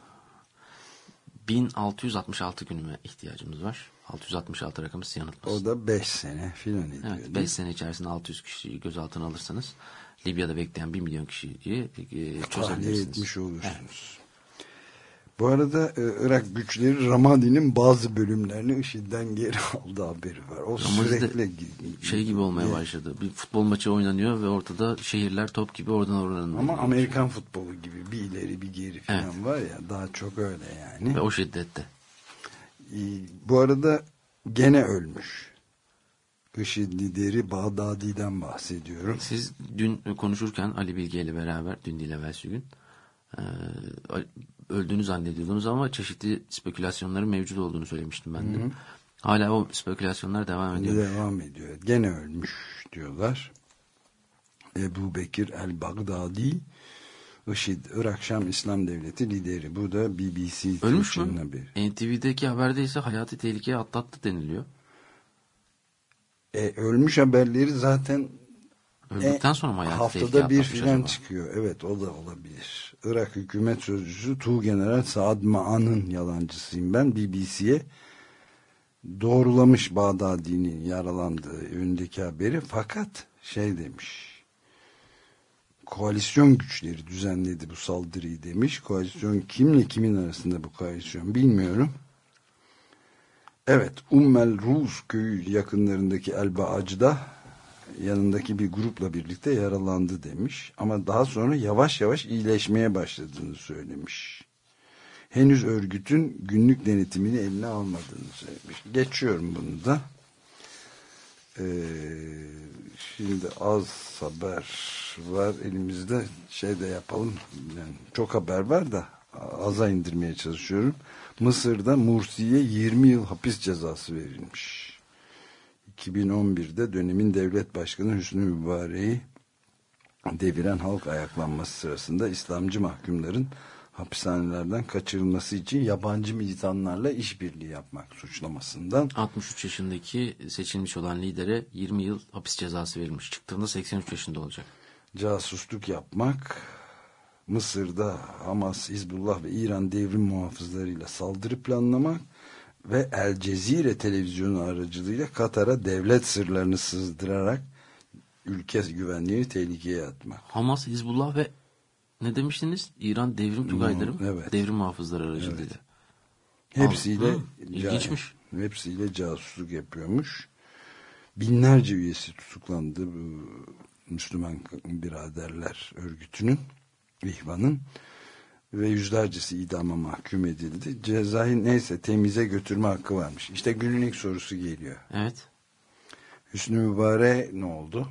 1666 günüme ihtiyacımız var. 666 rakamı sizi yanıltmaz. O da 5 sene filan ediyor. Evet, 5 sene içerisinde 600 kişiyi gözaltına alırsanız Libya'da bekleyen 1 milyon kişiyi tahliye çözebilirsiniz. etmiş olursunuz. Evet. Bu arada Irak güçleri Ramadi'nin bazı bölümlerini IŞİD'den geri aldı haberi var. O sürekli şey gibi olmaya başladı. Bir futbol maçı oynanıyor ve ortada şehirler top gibi oradan oraya. Ama Amerikan futbolu gibi bir ileri bir geri falan var ya, daha çok öyle yani. Ve o şiddette. Bu arada gene ölmüş. IŞİD lideri Bağdadi'den bahsediyorum. Siz dün konuşurken Ali Bilge ile beraber, dün değil evvelsi gün öldüğünü zannediyordunuz ama çeşitli spekülasyonların mevcut olduğunu söylemiştim ben de. Hala o spekülasyonlar devam ediyor. Devam ediyor. Gene ölmüş diyorlar. Ebu Bekir el-Bagdadi, IŞİD, Irak Şam İslam Devleti lideri. Bu da BBC. Ölmüş mü? NTV'deki haberde ise hayati tehlikeye atlattı deniliyor. Ölmüş haberleri zaten öldükten sonra mı hayati haftada bir filan çıkıyor. Evet, o da olabilir. Irak hükümet sözcüsü Tuğgeneral Saad Ma'an'ın yalancısıyım ben. BBC'ye doğrulamış Bağdadi'nin yaralandığı yönündeki haberi. Fakat şey demiş. Koalisyon güçleri düzenledi bu saldırıyı demiş. Koalisyon kimle kimin arasında bu koalisyon bilmiyorum. Evet, Ummel Rus köyü yakınlarındaki El-Ba'ac'da yanındaki bir grupla birlikte yaralandı demiş. Ama daha sonra yavaş yavaş iyileşmeye başladığını söylemiş. Henüz örgütün günlük denetimini eline almadığını söylemiş. Geçiyorum bunu da. Şimdi az haber var elimizde, şey de yapalım. Yani çok haber var da aza indirmeye çalışıyorum. Mısır'da Mursi'ye 20 yıl hapis cezası verilmiş. 2011'de dönemin devlet başkanı Hüsnü Mübarek'i deviren halk ayaklanması sırasında İslamcı mahkumların hapishanelerden kaçırılması için yabancı militanlarla işbirliği yapmak suçlamasından 63 yaşındaki seçilmiş olan lidere 20 yıl hapis cezası verilmiş. Çıktığında 83 yaşında olacak. Casusluk yapmak, Mısır'da Hamas, Hizbullah ve İran devrim muhafızlarıyla saldırı planlamak ve El Cezire televizyonu aracılığıyla Katar'a devlet sırlarını sızdırarak ülke güvenliğini tehlikeye atmak. Hamas, Hizbullah ve ne demiştiniz? İran devrim tugayları mı? Evet. Devrim muhafızları aracılığıyla. Evet. Hepsiyle ilginçmiş. Hepsiyle casusluk yapıyormuş. Binlerce üyesi tutuklandı bu Müslüman biraderler örgütünün, İhvan'ın, ve yüzlercesi idama mahkum edildi. Cezayı neyse temize götürme hakkı varmış. İşte günün ilk sorusu geliyor. Evet. Hüsnü Mübarek ne oldu?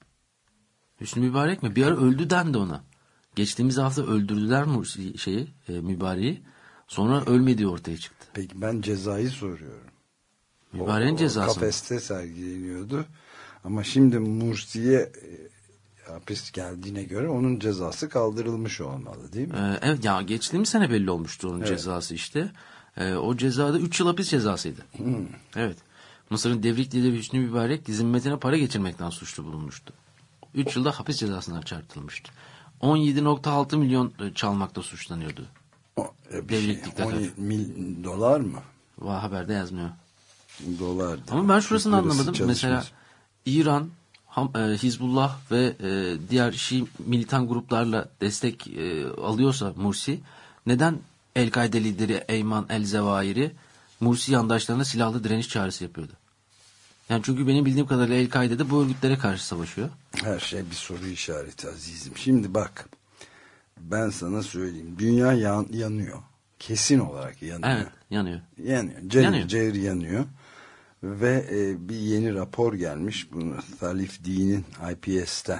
Hüsnü Mübarek mi? Bir ara öldü dendi ona. Geçtiğimiz hafta öldürdüler Mübarek'i. Sonra ölmediği ortaya çıktı. Peki ben cezayı soruyorum. Mübarek'in cezası kafeste sergileniyordu. Ama şimdi Mursi'ye hapis geldiğine göre onun cezası kaldırılmış olmalı değil mi? Evet ya, geçtiğimiz sene belli olmuştu onun cezası işte. O cezada 3 yıl hapis cezasıydı. Evet. Mısır'ın devrik lideri Hüsnü Mübarek zimmetine para geçirmekten suçlu bulunmuştu. 3 yılda hapis cezasına çarptırılmıştı. 17.6 milyon çalmakta suçlanıyordu. Devrik diktatör. 17 dolar mı? Haberde yazmıyor. Dolar. Ama ben şurasını anlamadım. Mesela İran, Hizbullah ve diğer Şii militan gruplarla destek alıyorsa Mursi, neden El-Kaide lideri Eyman El-Zevairi Mursi yandaşlarına silahlı direniş çağrısı yapıyordu? Yani çünkü benim bildiğim kadarıyla El-Kaide de bu örgütlere karşı savaşıyor. Her şey bir soru işareti azizim. Şimdi bak, ben sana söyleyeyim. Dünya yanıyor. Kesin olarak yanıyor. Evet, yanıyor. Yanıyor. Cayır yanıyor. Ve bir yeni rapor gelmiş. Bunu Salif D'nin IPS'ten,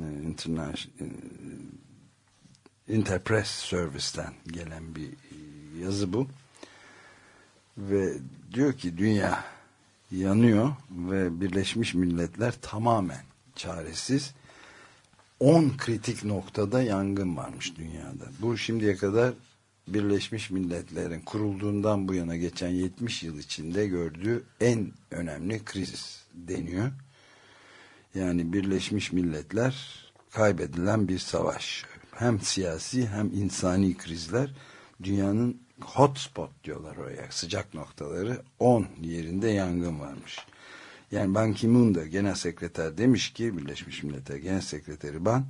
Interpress Service'ten gelen bir yazı bu. Ve diyor ki dünya yanıyor ve Birleşmiş Milletler tamamen çaresiz. 10 kritik noktada yangın varmış dünyada. Bu şimdiye kadar Birleşmiş Milletler'in kurulduğundan bu yana geçen 70 yıl içinde gördüğü en önemli kriz deniyor. Yani Birleşmiş Milletler kaybedilen bir savaş. Hem siyasi hem insani krizler, dünyanın hotspot diyorlar oraya, sıcak noktaları, 10 yerinde yangın varmış. Yani Ban Ki-moon da genel sekreter demiş ki, Birleşmiş Milletler Genel Sekreteri Ban,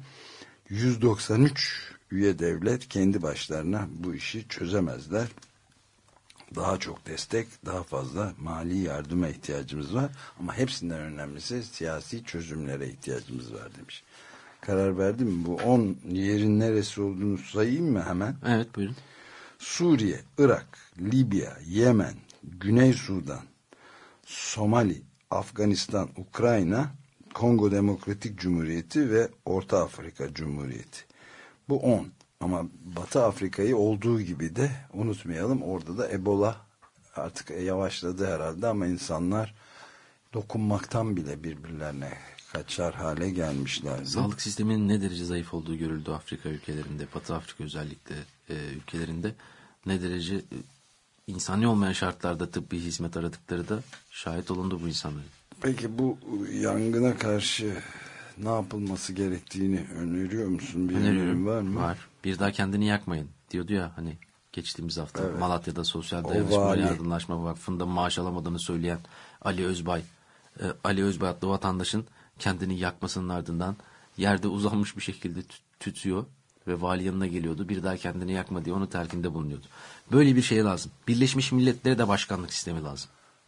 193 üye devlet kendi başlarına bu işi çözemezler. Daha çok destek, daha fazla mali yardıma ihtiyacımız var. Ama hepsinden önemlisi siyasi çözümlere ihtiyacımız var demiş. Karar verdi mi? Bu 10 yerin neresi olduğunu sayayım mı hemen? Evet, buyurun. Suriye, Irak, Libya, Yemen, Güney Sudan, Somali, Afganistan, Ukrayna, Kongo Demokratik Cumhuriyeti ve Orta Afrika Cumhuriyeti. Bu 10. Ama Batı Afrika'yı olduğu gibi de unutmayalım. Orada da Ebola artık yavaşladı herhalde ama insanlar dokunmaktan bile birbirlerine kaçar hale gelmişlerdi. Sağlık sisteminin ne derece zayıf olduğu görüldü Afrika ülkelerinde, Batı Afrika özellikle ülkelerinde. Ne derece insani olmayan şartlarda tıbbi hizmet aradıkları da şahit olundu bu insanların. Peki bu yangına karşı ne yapılması gerektiğini öneriyor musun? Bir önerin var mı? Var. Bir daha kendini yakmayın diyordu ya hani geçtiğimiz hafta. Evet. Malatya'da Sosyal O Dayanışma vali. Yardımlaşma Vakfı'nda maaş alamadığını söyleyen Ali Özbay adlı vatandaşın kendini yakmasının ardından yerde uzanmış bir şekilde tütüyor ve vali yanına geliyordu. Bir daha kendini yakma diye onu telkinde bulunuyordu. Böyle bir şey lazım. Birleşmiş Milletler'e de başkanlık sistemi lazım.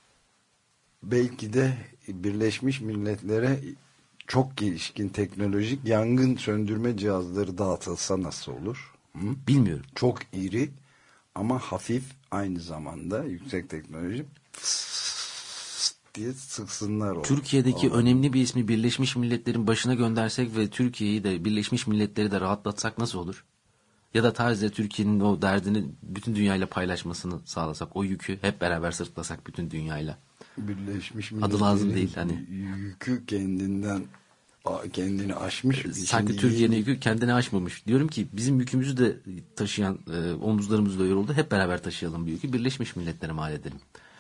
Belki de Birleşmiş Milletler'e çok gelişkin teknolojik yangın söndürme cihazları dağıtılsa nasıl olur? Hı? Bilmiyorum. Çok iri ama hafif, aynı zamanda yüksek teknoloji, diye sıksınlar olur. Türkiye'deki önemli bir ismi Birleşmiş Milletler'in başına göndersek ve Türkiye'yi de Birleşmiş Milletler'i de rahatlatsak nasıl olur? Ya da tarzda Türkiye'nin o derdini bütün dünyayla paylaşmasını sağlasak, o yükü hep beraber sırtlasak bütün dünyayla. Birleşmiş Adı lazım değil hani. Yükü kendini aşmış. Sanki Türkiye'nin yükü kendini aşmamış. Diyorum ki bizim yükümüzü de taşıyan, omuzlarımız da yoruldu. Hep beraber taşıyalım bu yükü. Birleşmiş Milletler'e mal edelim.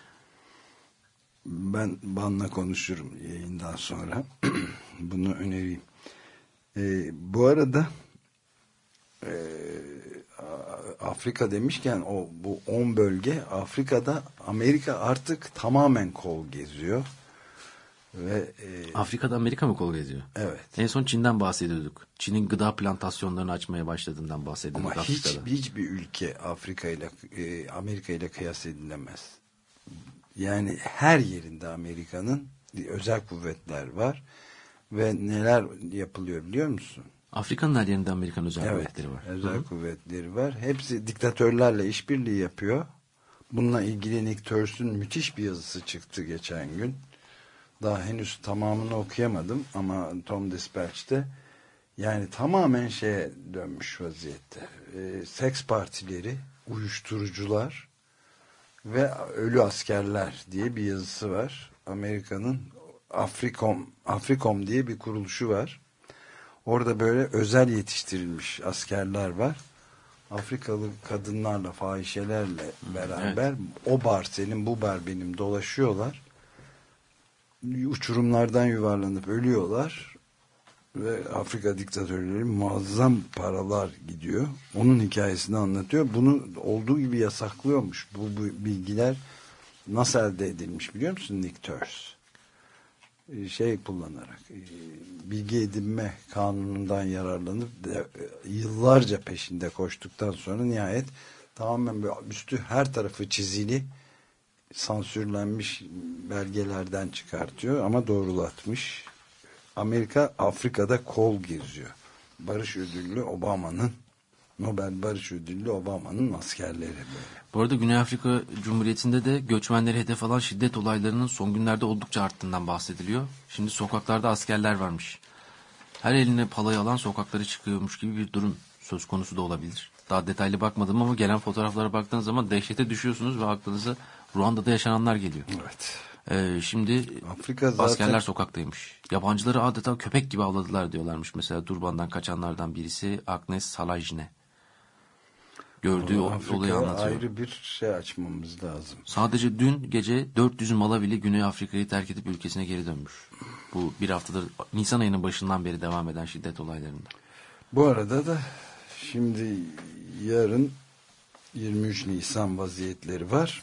Ben Ban'la konuşurum yayından sonra. Bunu önereyim. Bu arada Afrika demişken bu 10 bölge, Afrika'da Amerika artık tamamen kol geziyor. Ve Afrika'da Amerika mı kol geziyor? Evet. En son Çin'den bahsediyorduk. Çin'in gıda plantasyonlarını açmaya başladığından bahsediyorduk. Ama Afrika'da. hiçbir ülke Afrika ile Amerika ile kıyas edilemez. Yani her yerinde Amerika'nın özel kuvvetler var ve neler yapılıyor biliyor musun? Afrika'nın her yerinde Amerikan özel kuvvetleri var. Özel kuvvetleri var. Hepsi diktatörlerle işbirliği yapıyor. Bununla ilgili Nick Turse'un müthiş bir yazısı çıktı geçen gün. Daha henüz tamamını okuyamadım ama Tom Dispatch'te yani tamamen şeye dönmüş vaziyette. Seks partileri, uyuşturucular ve ölü askerler diye bir yazısı var. Amerika'nın Afrikom diye bir kuruluşu var. Orada böyle özel yetiştirilmiş askerler var. Afrikalı kadınlarla, fahişelerle beraber o bar senin, bu bar benim dolaşıyorlar. Uçurumlardan yuvarlanıp ölüyorlar. Ve Afrika diktatörleri muazzam paralar gidiyor. Onun hikayesini anlatıyor. Bunu olduğu gibi yasaklıyormuş. Bu bilgiler nasıl elde edilmiş biliyor musun Nick Turse? Kullanarak bilgi edinme kanunundan yararlanıp yıllarca peşinde koştuktan sonra nihayet tamamen böyle üstü her tarafı çizili, sansürlenmiş belgelerden çıkartıyor ama doğrulatmış. Amerika Afrika'da kol geziyor. Barış ödüllü Obama'nın, Nobel Barış Ödüllü Obama'nın askerleri böyle. Bu arada Güney Afrika Cumhuriyeti'nde de göçmenleri hedef alan şiddet olaylarının son günlerde oldukça arttığından bahsediliyor. Şimdi sokaklarda askerler varmış. Her eline palayı alan sokaklara çıkıyormuş gibi bir durum söz konusu da olabilir. Daha detaylı bakmadım ama gelen fotoğraflara baktığınız zaman dehşete düşüyorsunuz ve aklınıza Ruanda'da yaşananlar geliyor. Evet. Şimdi Afrika zaten... askerler sokaktaymış. Yabancıları adeta köpek gibi avladılar diyorlarmış. Mesela Durban'dan kaçanlardan birisi Agnes Salajne. Gördüğü olayı anlatıyor. Ayrı bir şey açmamız lazım. Sadece dün gece 400 Malavili Güney Afrika'yı terk edip ülkesine geri dönmüş. bu bir haftadır Nisan ayının başından beri devam eden şiddet olaylarında. Bu arada da şimdi yarın 23 Nisan vaziyetleri var.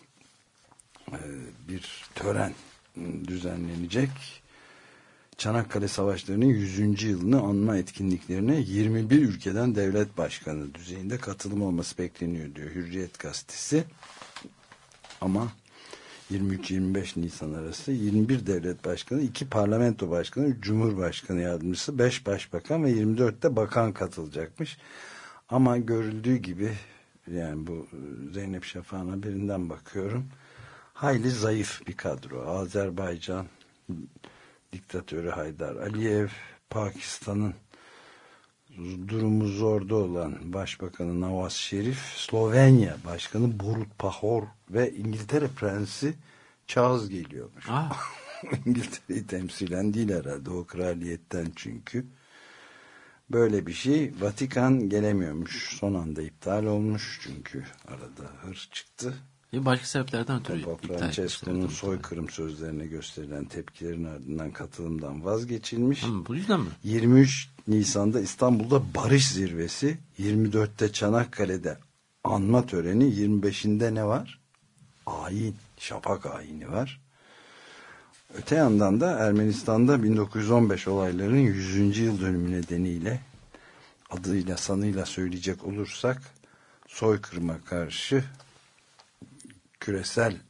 Bir tören düzenlenecek. Çanakkale Savaşları'nın 100. yılını anma etkinliklerine 21 ülkeden devlet başkanı düzeyinde katılım olması bekleniyor diyor Hürriyet gazetesi. Ama 23-25 Nisan arası 21 devlet başkanı, 2 parlamento başkanı, cumhurbaşkanı yardımcısı, 5 başbakan ve 24 de bakan katılacakmış. Ama görüldüğü gibi, yani bu Zeynep Şafak'ın haberinden bakıyorum, hayli zayıf bir kadro. Azerbaycan diktatörü Haydar Aliyev, Pakistan'ın durumu zorda olan Başbakanı Nawaz Şerif, Slovenya Başkanı Borut Pahor ve İngiltere Prensi Charles geliyormuş. İngiltere'yi temsilen değil herhalde, o kraliyetten çünkü. Böyle bir şey, Vatikan gelemiyormuş. Son anda iptal olmuş çünkü arada hır çıktı. Başka sebeplerden ötürü Papa Francesco'nun soykırım sözlerine gösterilen tepkilerin ardından katılımdan vazgeçilmiş. Bu yüzden mi? 23 Nisan'da İstanbul'da Barış Zirvesi, 24'te Çanakkale'de anma töreni, 25'inde ne var? Ayin, şafak ayini var. Öte yandan da Ermenistan'da 1915 olaylarının 100. yıl dönümü nedeniyle, adıyla sanıyla söyleyecek olursak, soykırıma karşı küresel,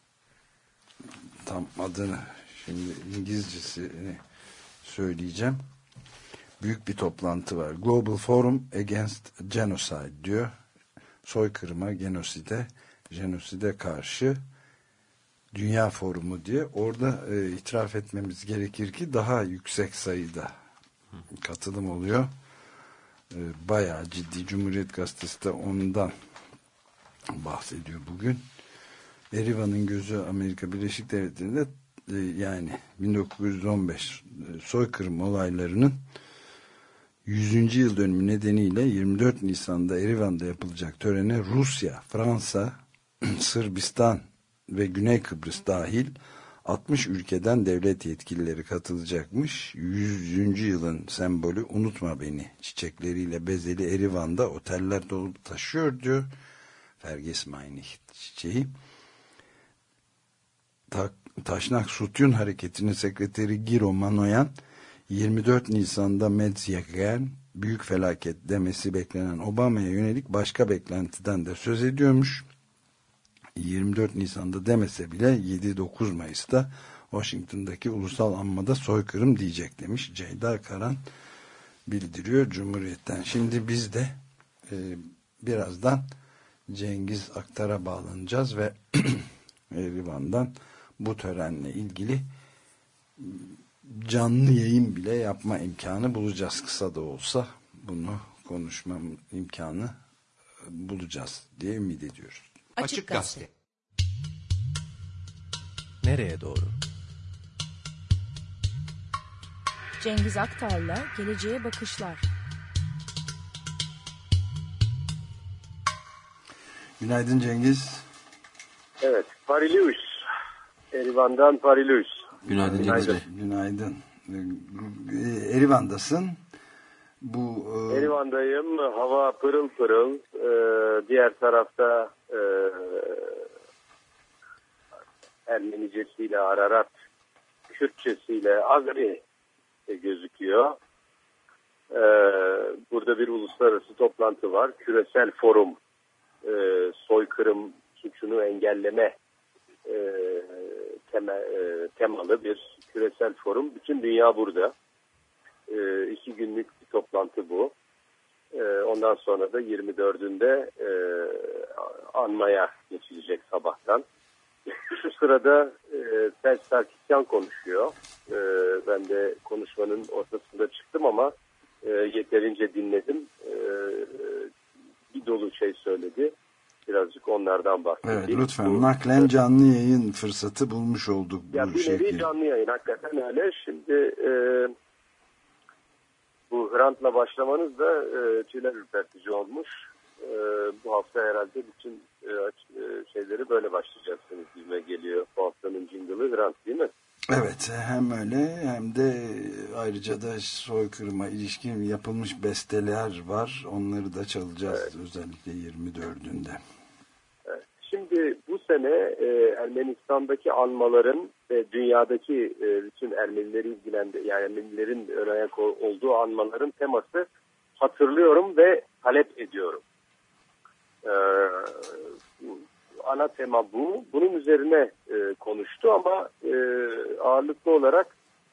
tam adını şimdi İngilizcesini söyleyeceğim, büyük bir toplantı var. Global Forum Against Genocide diyor. Soykırıma, jenoside karşı Dünya Forumu diye. Orada itiraf etmemiz gerekir ki daha yüksek sayıda katılım oluyor. Bayağı ciddi. Cumhuriyet Gazetesi de ondan bahsediyor bugün. Erivan'ın gözü Amerika Birleşik Devletleri'nde, yani 1915 soykırım olaylarının 100. yıl dönümü nedeniyle 24 Nisan'da Erivan'da yapılacak törene Rusya, Fransa, Sırbistan ve Güney Kıbrıs dahil 60 ülkeden devlet yetkilileri katılacakmış. 100. yılın sembolü "Unutma Beni" çiçekleriyle bezeli Erivan'da oteller dolu taşıyor diyor. Vergesmeinig çiçeği. Taşnak Sutyun Hareketi'nin sekreteri Giro Manoyan, 24 Nisan'da Medzyegan büyük felaket demesi beklenen Obama'ya yönelik başka beklentiden de söz ediyormuş. 24 Nisan'da demese bile 7-9 Mayıs'ta Washington'daki ulusal anmada soykırım diyecek demiş. Ceyda Karan bildiriyor Cumhuriyet'ten. Şimdi biz de birazdan Cengiz Aktar'a bağlanacağız ve Erivan'dan bu törenle ilgili canlı yayın bile yapma imkanı bulacağız. Kısa da olsa bunu konuşma imkanı bulacağız diye ümit ediyoruz. Açık Gazete. Nereye doğru? Cengiz Aktar'la Geleceğe Bakışlar. Günaydın Cengiz. Evet, Parilus. Erivan'dan Parilus. Günaydın Cengiz Bey. Günaydın. Erivan'dasın. Erivan'dayım. Hava pırıl pırıl. Diğer tarafta Ermenicesiyle Ararat, Kürtçesiyle Azeri gözüküyor. Burada bir uluslararası toplantı var. Küresel Forum, soykırım suçunu engelleme temalı bir küresel forum. Bütün dünya burada. 2 günlük bir toplantı bu. Ondan sonra da 24'ünde anmaya geçilecek sabahtan. Şu sırada Selçuk Sarkisyan konuşuyor. Ben de konuşmanın ortasında çıktım ama yeterince dinledim. Bir dolu şey söyledi. Birazcık onlardan bahsedeyim. Evet, lütfen. Naklen canlı yayın fırsatı bulmuş olduk. Ya bir nevi canlı yayın, hakikaten öyle. Şimdi bu Hrant'la başlamanız da tüyler ürpertici olmuş. Bu hafta herhalde bütün şeyleri böyle başlayacaksınız gibime geliyor. Bu haftanın jingle'ı Hrant değil mi? Evet, hem öyle hem de ayrıca da soykırıma ilişkin yapılmış besteler var. Onları da çalacağız, evet. Özellikle 24'ünde. Evet. Şimdi bu sene Ermenistan'daki anmaların ve dünyadaki bütün Ermenileri ilgilendiren, yani Ermenilerin ön ayak olduğu anmaların teması hatırlıyorum ve talep ediyorum. Ana tema bu. Bunun üzerine konuştu ama ağırlıklı olarak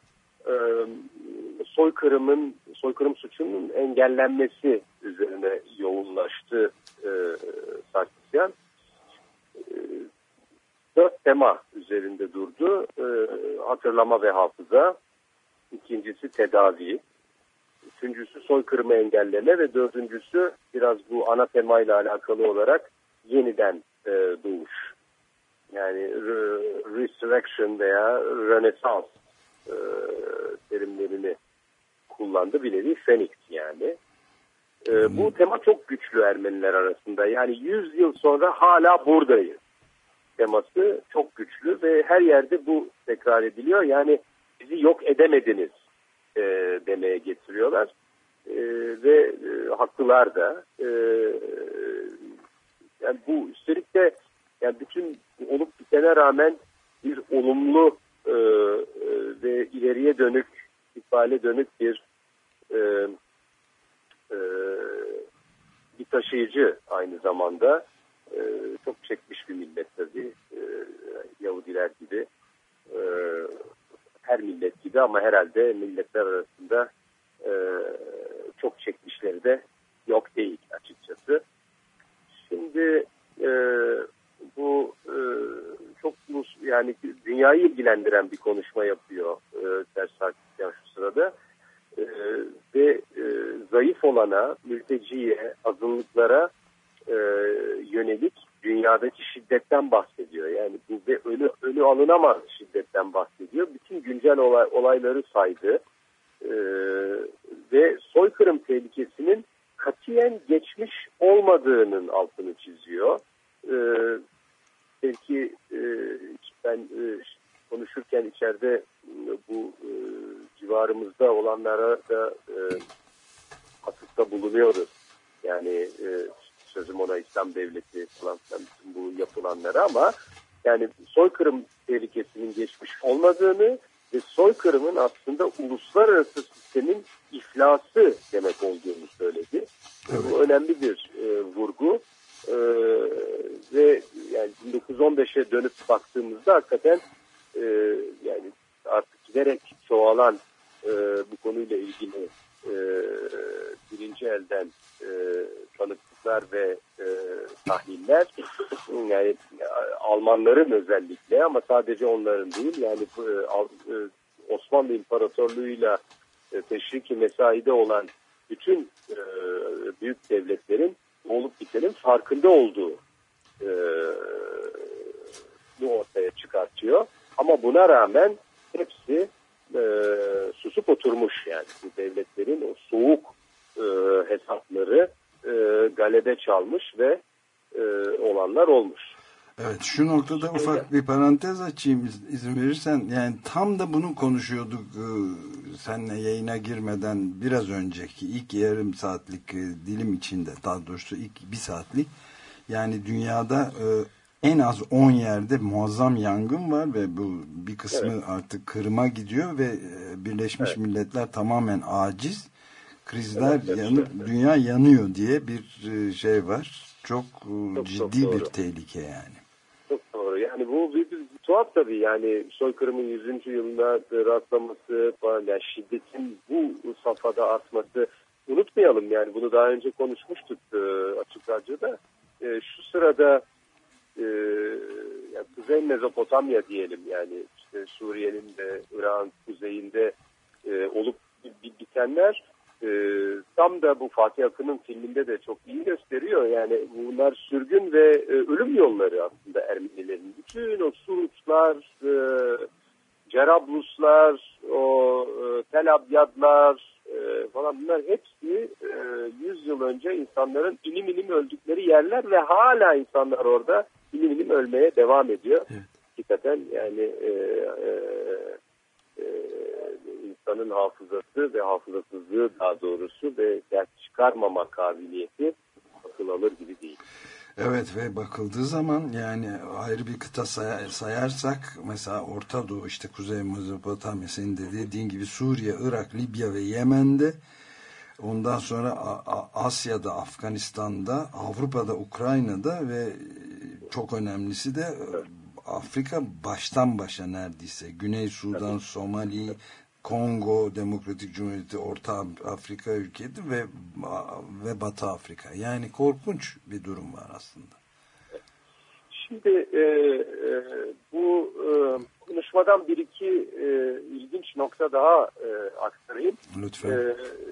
soykırım suçunun engellenmesi üzerine yoğunlaştı Sarkisyan. 4 tema üzerinde durdu. Hatırlama ve hafıza. İkincisi tedavi. Üçüncüsü soykırımı engelleme ve dördüncüsü biraz bu ana temayla alakalı olarak yeniden doğuş. Yani resurrection veya Rönesans terimlerini kullandı. Bir nevi Phoenix yani. Bu tema çok güçlü Ermeniler arasında. Yani 100 yıl sonra hala buradayız teması çok güçlü ve her yerde bu tekrar ediliyor. Yani bizi yok edemediniz demeye getiriyorlar. Ve haklılar da. Yani bu üstelik de yani bütün olup bitene rağmen bir olumlu ve ileriye dönük, istikbale dönük bir taşıyıcı aynı zamanda. Çok çekmiş bir millet tabii. Yahudiler gibi. Her millet gibi ama herhalde milletler arasında çok çekmişleri de yok değil açıkçası. Şimdi bu çok yani dünyayı ilgilendiren bir konuşma yapıyor Sarkisyan şu sırada ve zayıf olana, mülteciye, azınlıklara yönelik dünyadaki şiddetten bahsediyor. Yani bu ve ölü alınamaz şiddetten bahsediyor. Bütün güncel olayları saydı ve soykırım tehlikesinin katiyen geçmiş olmadığının altını çiziyor. Belki ben konuşurken içeride bu civarımızda olanlara da atıfta bulunuyoruz. Yani sözüm ona İslam Devleti falan bu yapılanlara ama yani soykırım tehlikesinin geçmiş olmadığını ve soykırımın aslında uluslararası sistemin iflası demek olduğunu söyledi. Evet. Bu önemli bir vurgu ve yani 1915'e dönüp baktığımızda hakikaten yani artık giderek çoğalan bu konuyla ilgili birinci elden tanıklıklar ve tahliller yani Almanların özellikle ama sadece onların değil yani Osmanlı İmparatorluğu'yla teşriki mesaide olan bütün büyük devletlerin olup bitenin farkında olduğu bu ortaya çıkartıyor. Ama buna rağmen hepsi susup oturmuş yani bu devletlerin o soğuk hesapları galebe çalmış ve olanlar olmuş. Evet, şu noktada ufak bir parantez açayım izin verirsen. Yani tam da bunu konuşuyorduk seninle yayına girmeden biraz önceki ilk yarım saatlik dilim içinde, daha doğrusu ilk bir saatlik. Yani dünyada en az 10 yerde muazzam yangın var ve bu bir kısmı evet. Artık Kırım'a gidiyor ve Birleşmiş evet. Milletler tamamen aciz. Krizler evet, yanıp evet. Dünya yanıyor diye bir şey var. Çok ciddi çok bir tehlike yani. Çok doğru. Yani bu bir tuhaf tabii. Yani soykırımın 100. yılına rastlaması falan, yani şiddetin bu safhada artması unutmayalım. Yani bunu daha önce konuşmuştuk Açık Radyo'da. Şu sırada yani Kuzey Mezopotamya diyelim yani işte Suriye'nin de Irak'ın kuzeyinde olup bitenler tam da bu Fatih Akın'ın filminde de çok iyi gösteriyor. Yani bunlar sürgün ve ölüm yolları aslında Ermenilerin. Bütün o Suruçlar, Cerabluslar, o Tel Abyadlar falan bunlar hepsi 100 yıl önce insanların ilim ilim öldükleri yerler ve hala insanlar orada ilim ilim ölmeye devam ediyor. Evet. Hakikaten yani insanın hafızası ve hafızasızlığı daha doğrusu ve ders çıkarmama kabiliyeti akıl alır gibi değil. Evet ve bakıldığı zaman yani ayrı bir kıta sayarsak mesela Orta Doğu, işte Kuzey Mezopotamya, senin de dediğin gibi Suriye, Irak, Libya ve Yemen'de, ondan sonra Asya'da, Afganistan'da, Avrupa'da, Ukrayna'da ve çok önemlisi de Afrika baştan başa neredeyse. Güney Sudan, Somali, Kongo, Demokratik Cumhuriyeti, Orta Afrika ülkesi ve Batı Afrika. Yani korkunç bir durum var aslında. Şimdi bu konuşmadan bir iki ilginç nokta daha aktarayım. Lütfen.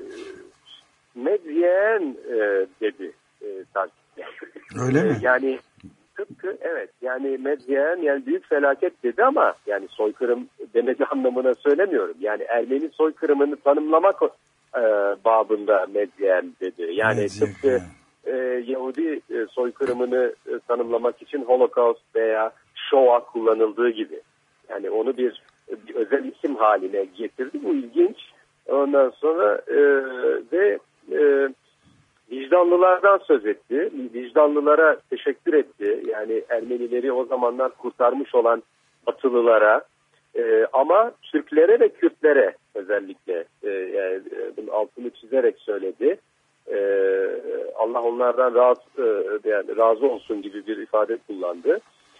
Medyen dedi takipte. Öyle mi? Yani tıpkı evet yani Medyen yani büyük felaket dedi ama yani soykırım demedi anlamına söylemiyorum. Yani Ermeni soykırımını tanımlamak babında Medyen dedi. Yani tıpkı Yahudi soykırımını tanımlamak için Holocaust veya Shoah kullanıldığı gibi. Yani onu bir özel isim haline getirdi. Bu ilginç. Ondan sonra ve vicdanlılardan söz etti. Vicdanlılara teşekkür etti. Yani Ermenileri o zamanlar kurtarmış olan Batılılara ama Türklere ve Kürtlere özellikle yani bunun altını çizerek söyledi. Allah onlardan razı olsun gibi bir ifade kullandı.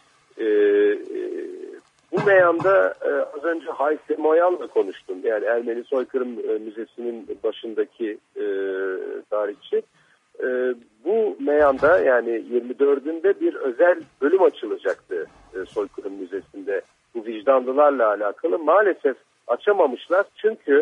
Bu meyanda az önce Hayse Moyan'la konuştum. Yani Ermeni Soykırım Müzesi'nin başındaki tarihçi. Bu meyanda yani 24'ünde bir özel bölüm açılacaktı Soykırım Müzesi'nde. Bu vicdanlılarla alakalı maalesef açamamışlar çünkü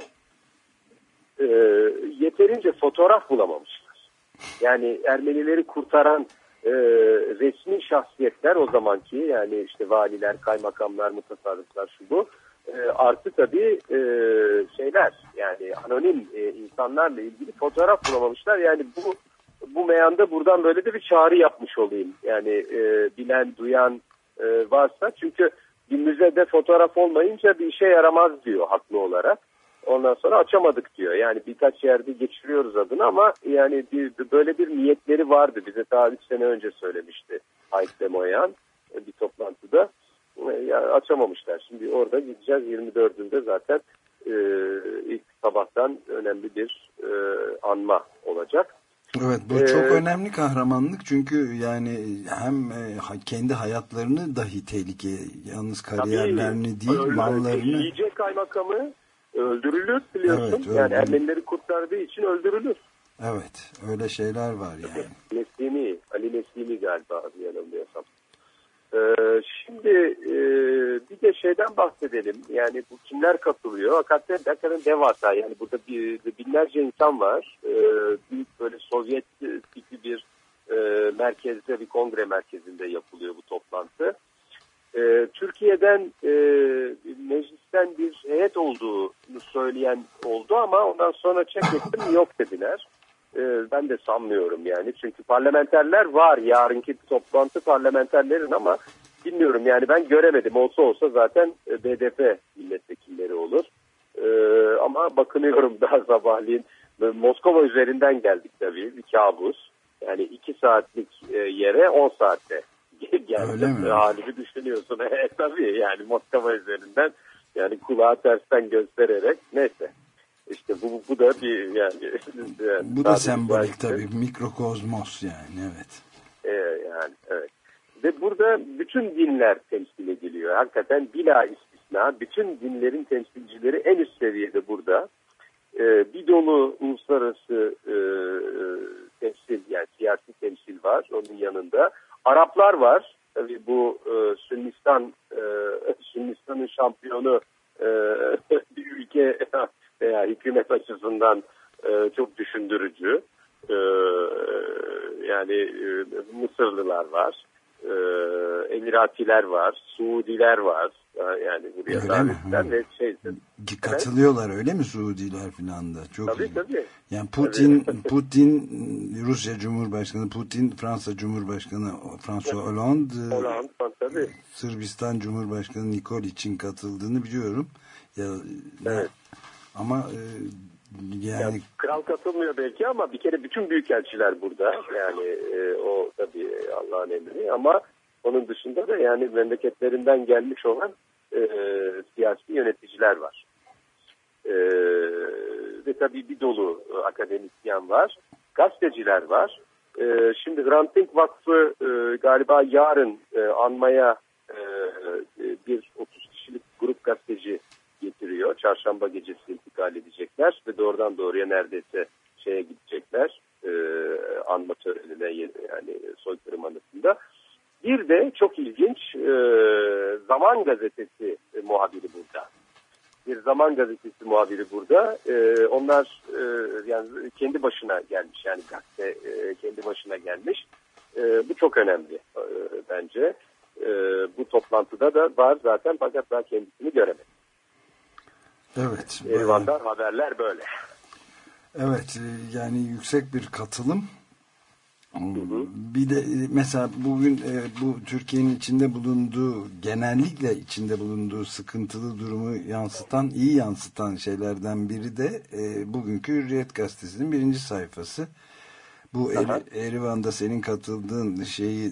yeterince fotoğraf bulamamışlar. Yani Ermenileri kurtaran resmi şahsiyetler o zamanki yani işte valiler, kaymakamlar, mutasarrıflar şu bu artı tabii şeyler yani anonim insanlarla ilgili fotoğraf bulamamışlar. Yani bu meyanda buradan böyle de bir çağrı yapmış olayım. Yani bilen, duyan varsa çünkü bir müzede fotoğraf olmayınca bir işe yaramaz diyor haklı olarak. Ondan sonra açamadık diyor. Yani birkaç yerde geçiriyoruz adını ama yani böyle bir niyetleri vardı. Bize daha 3 sene önce söylemişti Hayse Moyan bir toplantıda. Yani açamamışlar. Şimdi orada gideceğiz 24'ünde zaten ilk sabahtan önemli bir anma olacak. Evet bu çok önemli kahramanlık çünkü yani hem kendi hayatlarını dahi tehlikeye yalnız kariyerlerini değil mallarını. Lice kaymakamı öldürülür biliyorsun. Evet, yani Ermenileri kurtardığı için öldürülür. Evet öyle şeyler var yani. Ali Nesimi galiba yanılmıyorsam. Şimdi bir de şeyden bahsedelim. Yani bu kimler katılıyor? Hakikaten devasa. Yani burada binlerce insan var. Büyük böyle Sovyet tipi bir merkezde, bir kongre merkezinde yapılıyor bu toplantı. Türkiye'den meclisten bir heyet olduğunu söyleyen oldu ama ondan sonra check ettim yok dediler. Ben de sanmıyorum yani. Çünkü parlamenterler var. Yarınki toplantı parlamenterlerin ama bilmiyorum yani ben göremedim. Olsa zaten BDP milletvekilleri olur. Ama bakınıyorum daha sabahleyin. Moskova üzerinden geldik tabii. Bir kabus. Yani 2 saatlik yere 10 saatte geldik. Halini düşünüyorsun. Tabii yani Moskova üzerinden yani kulağı tersten göstererek neyse. İşte bu da bir yani bu da sembolik tabii mikrokozmos yani evet. Yani evet. Ve burada bütün dinler temsil ediliyor. Hakikaten bila istisna bütün dinlerin temsilcileri en üst seviyede burada. Bir dolu uluslararası temsil yani siyasi temsil var onun yanında. Araplar var. Tabii bu Sünnistan'ın şampiyonu bir ülke veya hükümet açısından çok düşündürücü. Yani Mısırlılar var, Emiratiler var, Suudiler var. Yani buraya davetler ve katılıyorlar öyle mi Suudiler falan da? Çok tabii. Yani Putin Rusya Cumhurbaşkanı, Putin Fransa Cumhurbaşkanı François Hollande tabii. Sırbistan Cumhurbaşkanı Nikoliç'in katıldığını biliyorum. Evet. Ama yani kral katılmıyor belki ama bir kere bütün büyükelçiler burada. Yani o tabii Allah'ın emri ama onun dışında da yani memleketlerinden gelmiş olan siyasi yöneticiler var. Ve tabii bir dolu akademisyen var. Gazeteciler var. Şimdi Hrant Dink Vakfı galiba yarın anmaya bir 30 kişilik grup gazeteci getiriyor. Çarşamba gecesi intikal edecekler ve doğrudan doğruya neredeyse şeye gidecekler. Anma törenine yani soykırım anısında. Bir de çok ilginç Zaman Gazetesi muhabiri burada. Bir Zaman Gazetesi muhabiri burada. Onlar yani kendi başına gelmiş. Yani gazete kendi başına gelmiş. Bu çok önemli bence. Bu toplantıda da var zaten fakat daha kendisini göremedim. Evet. Erivan'dan haberler böyle. Evet yani yüksek bir katılım. Bir de mesela bugün bu Türkiye'nin içinde bulunduğu, genellikle içinde bulunduğu sıkıntılı durumu iyi yansıtan şeylerden biri de bugünkü Hürriyet Gazetesi'nin 1. sayfası. Bu Erivan'da senin katıldığın şeyi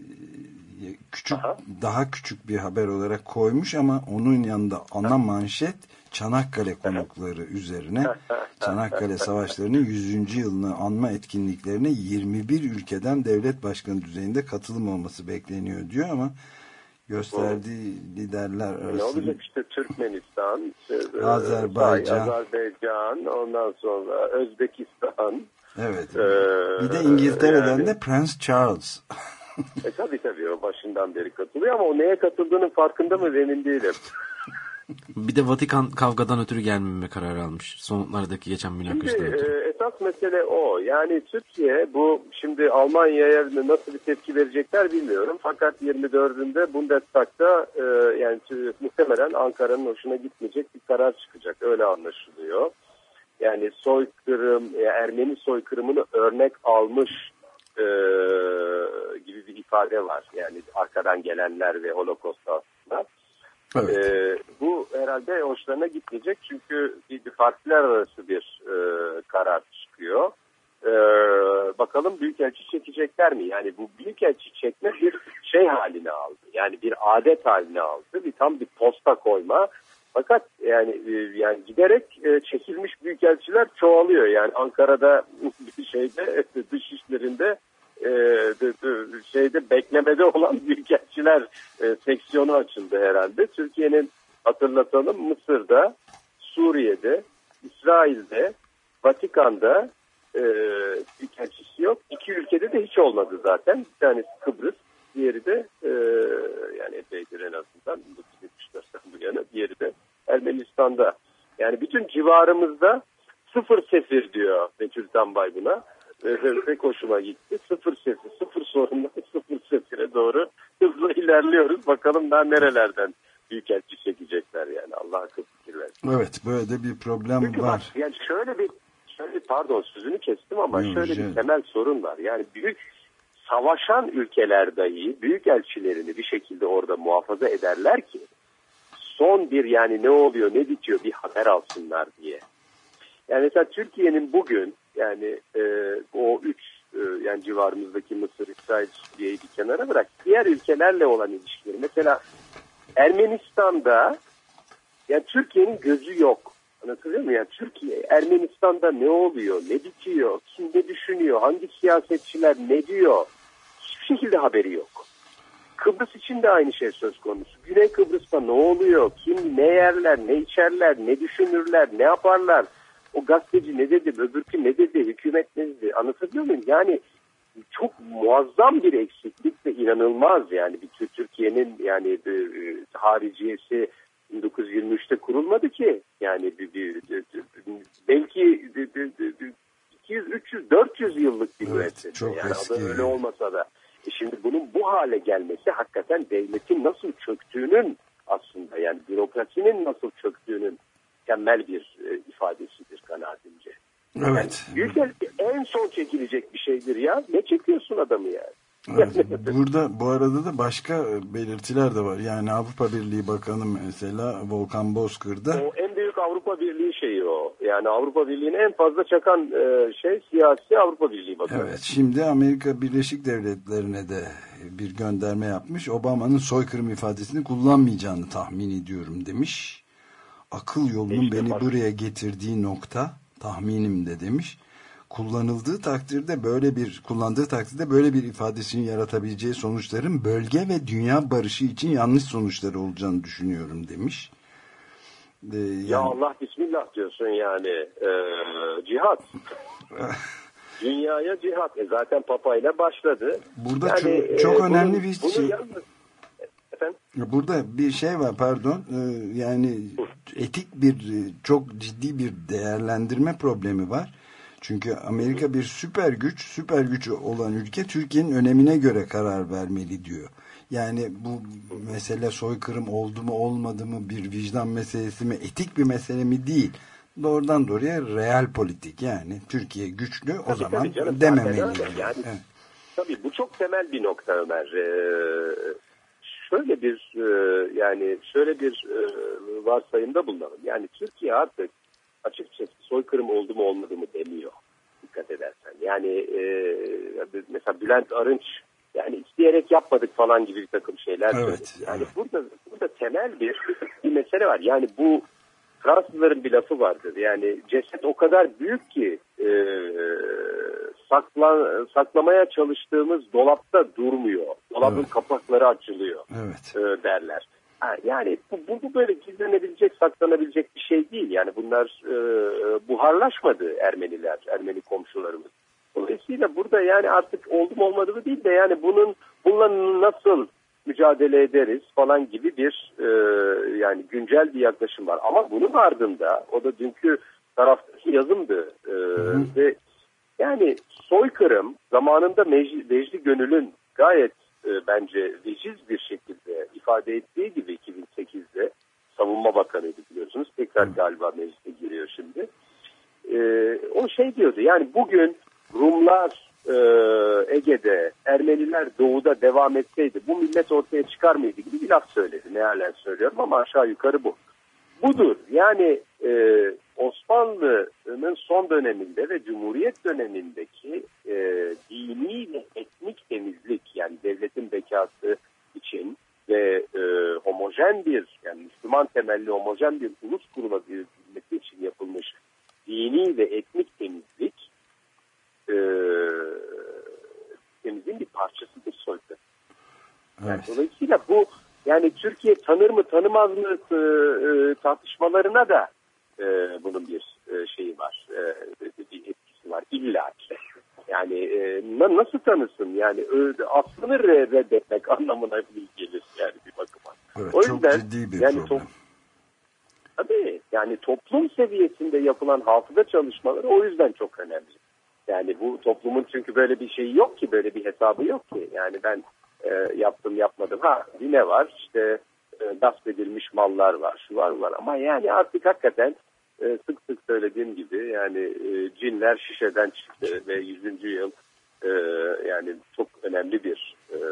daha küçük bir haber olarak koymuş ama onun yanında ana manşet Çanakkale konukları üzerine Çanakkale Savaşları'nın 100. yılını anma etkinliklerine 21 ülkeden devlet başkanı düzeyinde katılım olması bekleniyor diyor ama gösterdiği liderler arasında ne olacak işte Türkmenistan, Azerbaycan, ondan sonra Özbekistan. Evet. Bir de İngiltere'den de Prince Charles. Tabii o başından beri katılıyor ama o neye katıldığının farkında mı emin değilim. Bir de Vatikan kavgadan ötürü gelmeme kararı almış. Sonlardaki geçen münakaşadan ötürü. Esas mesele o. Yani Türkiye bu şimdi Almanya'ya nasıl bir tepki verecekler bilmiyorum. Fakat 24'ünde Bundestag'da yani muhtemelen Ankara'nın hoşuna gitmeyecek bir karar çıkacak. Öyle anlaşılıyor. Yani Ermeni soykırımını örnek almış gibi bir ifade var. Yani arkadan gelenler ve Holocaust aslında. Evet. Bu herhalde hoşlarına gitmeyecek çünkü bir partiler arası bir karar çıkıyor. Bakalım büyükelçi çekecekler mi? Yani bu büyükelçi çekme bir şey haline aldı. Yani bir adet haline aldı. Tam bir posta koyma. Fakat yani giderek çekilmiş büyükelçiler çoğalıyor. Yani Ankara'da bir şeyde dışişlerinde beklemede olan büyükelçiler seksiyonu açıldı herhalde. Türkiye'nin hatırlatalım Mısır'da, Suriye'de, İsrail'de, Vatikan'da büyükelçisi yok. 2 ülkede de hiç olmadı zaten. Bir tanesi Kıbrıs, diğeri de yani epeydir en azından 1974'ten bu yana, diğeri de Ermenistan'da. Yani bütün civarımızda 0 sefir diyor Betül Tanbay buna. Pek hoşuma gitti. 0 sefir, 0 sorundan 0 sefire doğru hızla ilerliyoruz. Bakalım daha nerelerden büyükelçi çekecekler yani. Allah akıl fikir versin. Evet, böyle de bir problem çünkü var. Bak, yani şöyle pardon sözünü kestim ama şöyle bir temel sorun var. Yani savaşan ülkeler dahi büyükelçilerini bir şekilde orada muhafaza ederler ki son bir yani ne oluyor ne bitiyor bir haber alsınlar diye. Yani mesela Türkiye'nin bugün yani o 3 yani civarımızdaki Mısır, İsrail, Suriye'yi bir kenara bırak. Diğer ülkelerle olan ilişkileri. Mesela Ermenistan'da yani Türkiye'nin gözü yok. Anlatabiliyor muyum? Yani Türkiye, Ermenistan'da ne oluyor, ne bitiyor, kim ne düşünüyor, hangi siyasetçiler ne diyor? Hiçbir şekilde haberi yok. Kıbrıs için de aynı şey söz konusu. Güney Kıbrıs'ta ne oluyor, kim ne yerler, ne içerler, ne düşünürler, ne yaparlar? O gazeteci ne dedi, öbürkü ne dedi, hükümet ne dedi? Anlatabiliyor muyum? Yani çok muazzam bir eksiklik ve inanılmaz yani bir Türkiye'nin yani hariciyesi 1923'te kurulmadı ki. Yani belki 200, 300, 400 yıllık bir müessese. Çok yani eski. öyle olmasa da. Şimdi bunun bu hale gelmesi hakikaten devletin nasıl çöktüğünün aslında yani bürokrasinin nasıl çöktüğünün mükemmel bir ifadesidir kanaatimce. Evet. Yani büyükelçi en son çekilecek bir şeydir ya. Ne çekiyorsun adamı yani? Evet, burada bu arada da başka belirtiler de var. Yani Avrupa Birliği Bakanı mesela Volkan Bozkır da o en büyük Avrupa Birliği şeyi o. Yani Avrupa Birliği'ne en fazla çakan siyasi Avrupa Birliği bakıyor. Evet, şimdi Amerika Birleşik Devletleri'ne de bir gönderme yapmış. Obama'nın soykırım ifadesini kullanmayacağını tahmin ediyorum demiş. Akıl yolunun beni buraya getirdiği nokta tahminimde demiş. Kullandığı takdirde böyle bir ifadesini yaratabileceği sonuçların bölge ve dünya barışı için yanlış sonuçları olacağını düşünüyorum demiş. Ya Allah bismillah diyorsun yani. Cihat. Dünyaya cihat. Zaten Papa ile başladı. Burada yani, çok önemli bir şey. Efendim? Burada bir şey var, pardon. Yani etik çok ciddi bir değerlendirme problemi var. Çünkü Amerika bir süper güç olan ülke Türkiye'nin önemine göre karar vermeli diyor. Yani bu mesele soykırım oldu mu olmadı mı, bir vicdan meselesi mi, etik bir mesele mi değil. Doğrudan doğruya real politik, yani Türkiye güçlü o zaman dememeli. Yani, evet. Tabii bu çok temel bir nokta Ömer. Şöyle bir varsayımda bulunalım. Yani Türkiye artık açıkçası soykırım oldu mu olmadı mı demiyor. Dikkat edersen. Yani mesela Bülent Arınç yani isteyerek yapmadık falan gibi bir takım şeyler söyledi. Yani evet. Burada temel bir mesele var. Yani bu Fransızların bir lafı vardır. Yani ceset o kadar büyük ki saklamaya çalıştığımız dolapta durmuyor. Dolabın kapakları açılıyor derler. Yani bu böyle gizlenebilecek, saklanabilecek bir şey değil. Yani bunlar buharlaşmadı Ermeni komşularımız. Dolayısıyla burada yani artık oldu mu olmadı mı değil de yani bununla nasıl mücadele ederiz falan gibi bir yani güncel bir yaklaşım var. Ama bunun ardında o da dünkü taraftaki yazımdı ve yani soykırım zamanında Vecdi Gönül'ün gayet bence veciz bir şekilde ifade ettiği gibi 2008'de Savunma Bakanıydı biliyorsunuz. Tekrar galiba meclise giriyor şimdi. O şey diyordu yani bugün Rumlar Ege'de, Ermeniler Doğu'da devam etseydi bu millet ortaya çıkar mıydı gibi bir laf söyledi. Mealen söylüyorum ama aşağı yukarı bu. Budur. Yani Osmanlı'nın son döneminde ve Cumhuriyet dönemindeki dini ve etnik temizlik yani devletin bekası için ve homojen bir yani Müslüman temelli homojen bir ulus kurulabilmesi için yapılmış dini ve etnik temizlik temizliğin bir parçasıdır soykırım. Yani dolayısıyla bu yani Türkiye tanır mı tanımaz mı tartışmalarına da bunun bir şeyi var, bir etkisi var illa ki. Yani nasıl tanısın yani aslını reddetmek anlamına gelir yani bir bakıma. Evet, o yüzden çok ciddi bir yani problem. Tabii yani toplum seviyesinde yapılan hafıza çalışmaları o yüzden çok önemli. Yani bu toplumun çünkü böyle bir şeyi yok ki, böyle bir hesabı yok ki. Yani ben yaptım yapmadım. Yine var işte gasp edilmiş mallar var, şu var ama yani artık hakikaten sık sık söylediğim gibi yani cinler şişeden çıktı ve 100. yıl yani çok önemli bir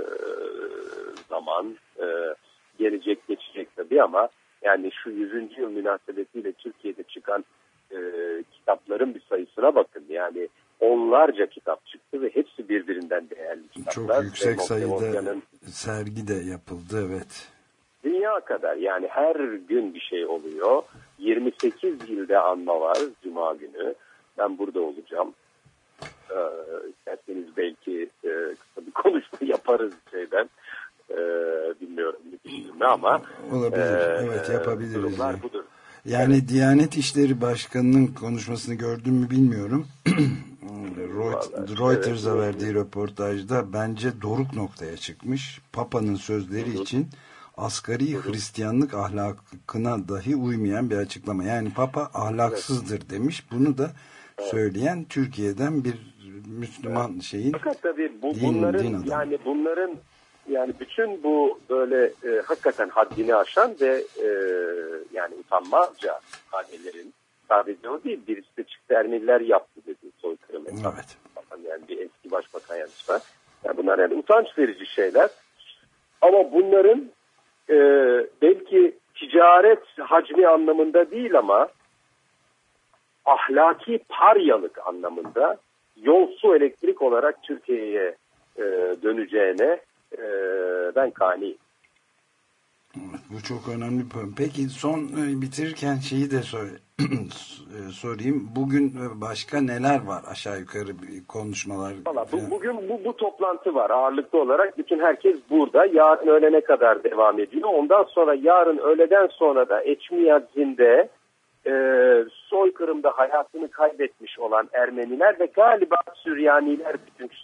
zaman gelecek geçecek tabii ama yani şu 100. yıl münasebetiyle Türkiye'de çıkan kitapların bir sayısına bakın yani onlarca kitap çıktı ve hepsi birbirinden değerli kitaplar. Çok yüksek sayıda sergi de yapıldı evet. Dünya kadar yani her gün bir şey oluyor. 28 ilde anma var Cuma günü. Ben burada olacağım. İsterseniz belki kısa bir konuşma yaparız şeyden. Bilmiyorum ama. Olabilir. Evet yapabiliriz. Durumlar budur. Yani evet. Diyanet İşleri Başkanı'nın konuşmasını gördün mü bilmiyorum. Reuters'a verdiği röportajda bence doruk noktaya çıkmış. Papa'nın sözleri için asgari Hristiyanlık ahlakına dahi uymayan bir açıklama. Yani Papa ahlaksızdır demiş. Bunu da söyleyen Türkiye'den bir Müslüman şeyin fakat tabii bunların yani bütün bu böyle hakikaten haddini aşan ve yani utanmazca hadelerin sadece o değil birisi de çıktı Ermeniler yaptı dedi soykırım. Evet. Yani bir eski başbakan yanlışlar. Yani bunlar yani utanç verici şeyler. Ama bunların belki ticaret hacmi anlamında değil ama ahlaki paryalık anlamında yol, su, elektrik olarak Türkiye'ye döneceğine ben kaniyim. Bu çok önemli. Peki son bitirirken şeyi de sorayım. Bugün başka neler var aşağı yukarı konuşmalar? Bugün bu toplantı var ağırlıklı olarak. Bütün herkes burada. Yarın öğlene kadar devam ediyor. Ondan sonra yarın öğleden sonra da Eçmiadzinde soykırımda hayatını kaybetmiş olan Ermeniler ve galiba Süryaniler,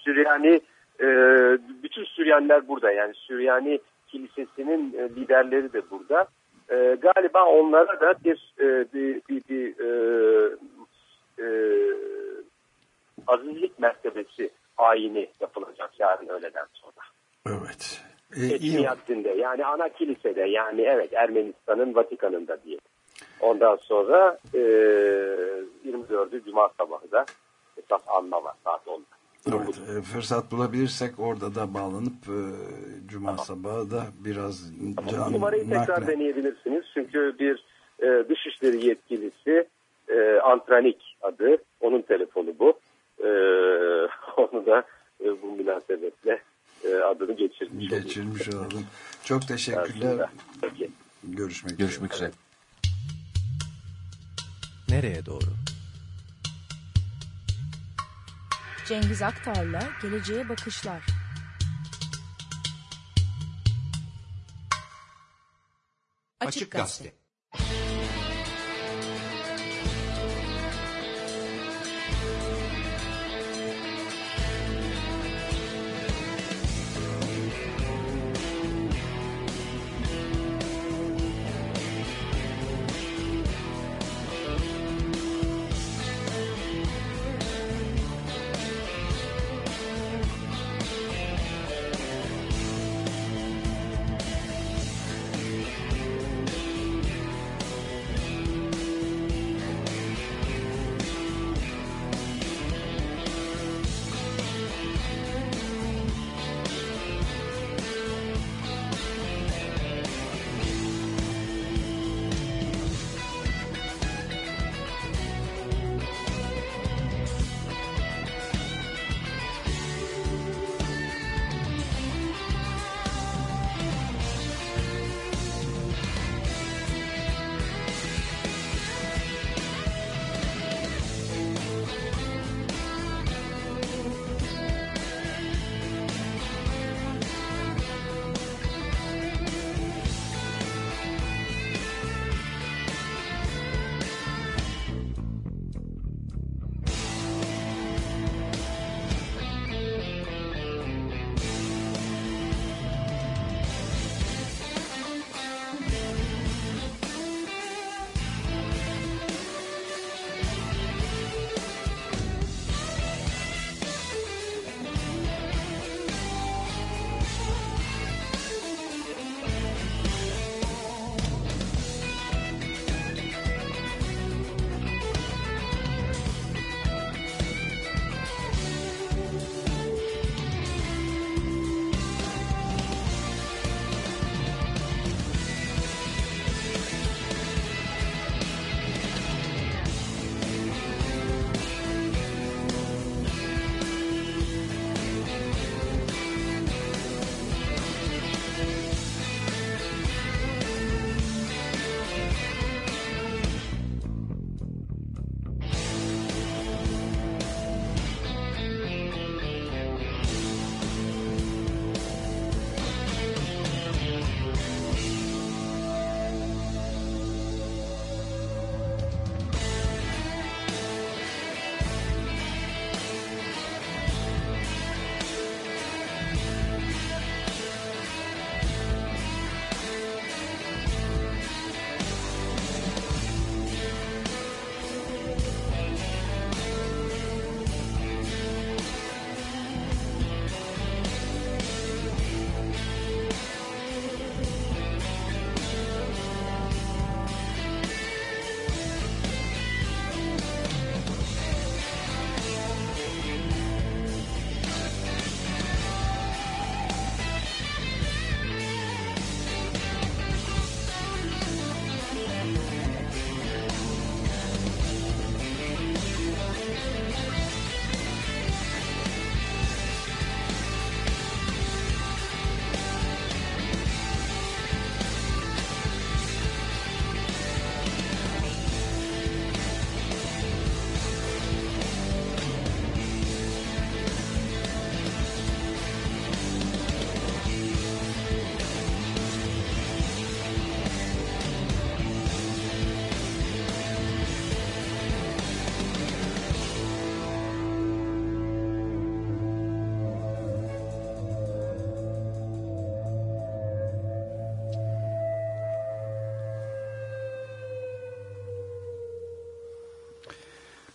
bütün Süryaniler burada. Yani Süryani Kilisesi'nin liderleri de burada. Galiba onlara da bir azizlik mertebesi ayini yapılacak yarın öğleden sonra. Evet. Eçmiadzinde, yani ana kilisede, yani evet, Ermenistan'ın Vatikan'ında diye. Ondan sonra 24'ü Cuma sabahı da esas anma var saat 10'da. Evet, fırsat bulabilirsek orada da bağlanıp Cuma sabahı da biraz numarayı tekrar deneyebilirsiniz. Çünkü bir dışişleri yetkilisi Antranik adı. Onun telefonu bu. Onu da bu münasebetle adını geçirmiş olalım. Çok teşekkürler. Peki. Görüşmek üzere. Nereye doğru? Cengiz Aktar'la Geleceğe Bakışlar. Açık Gazete.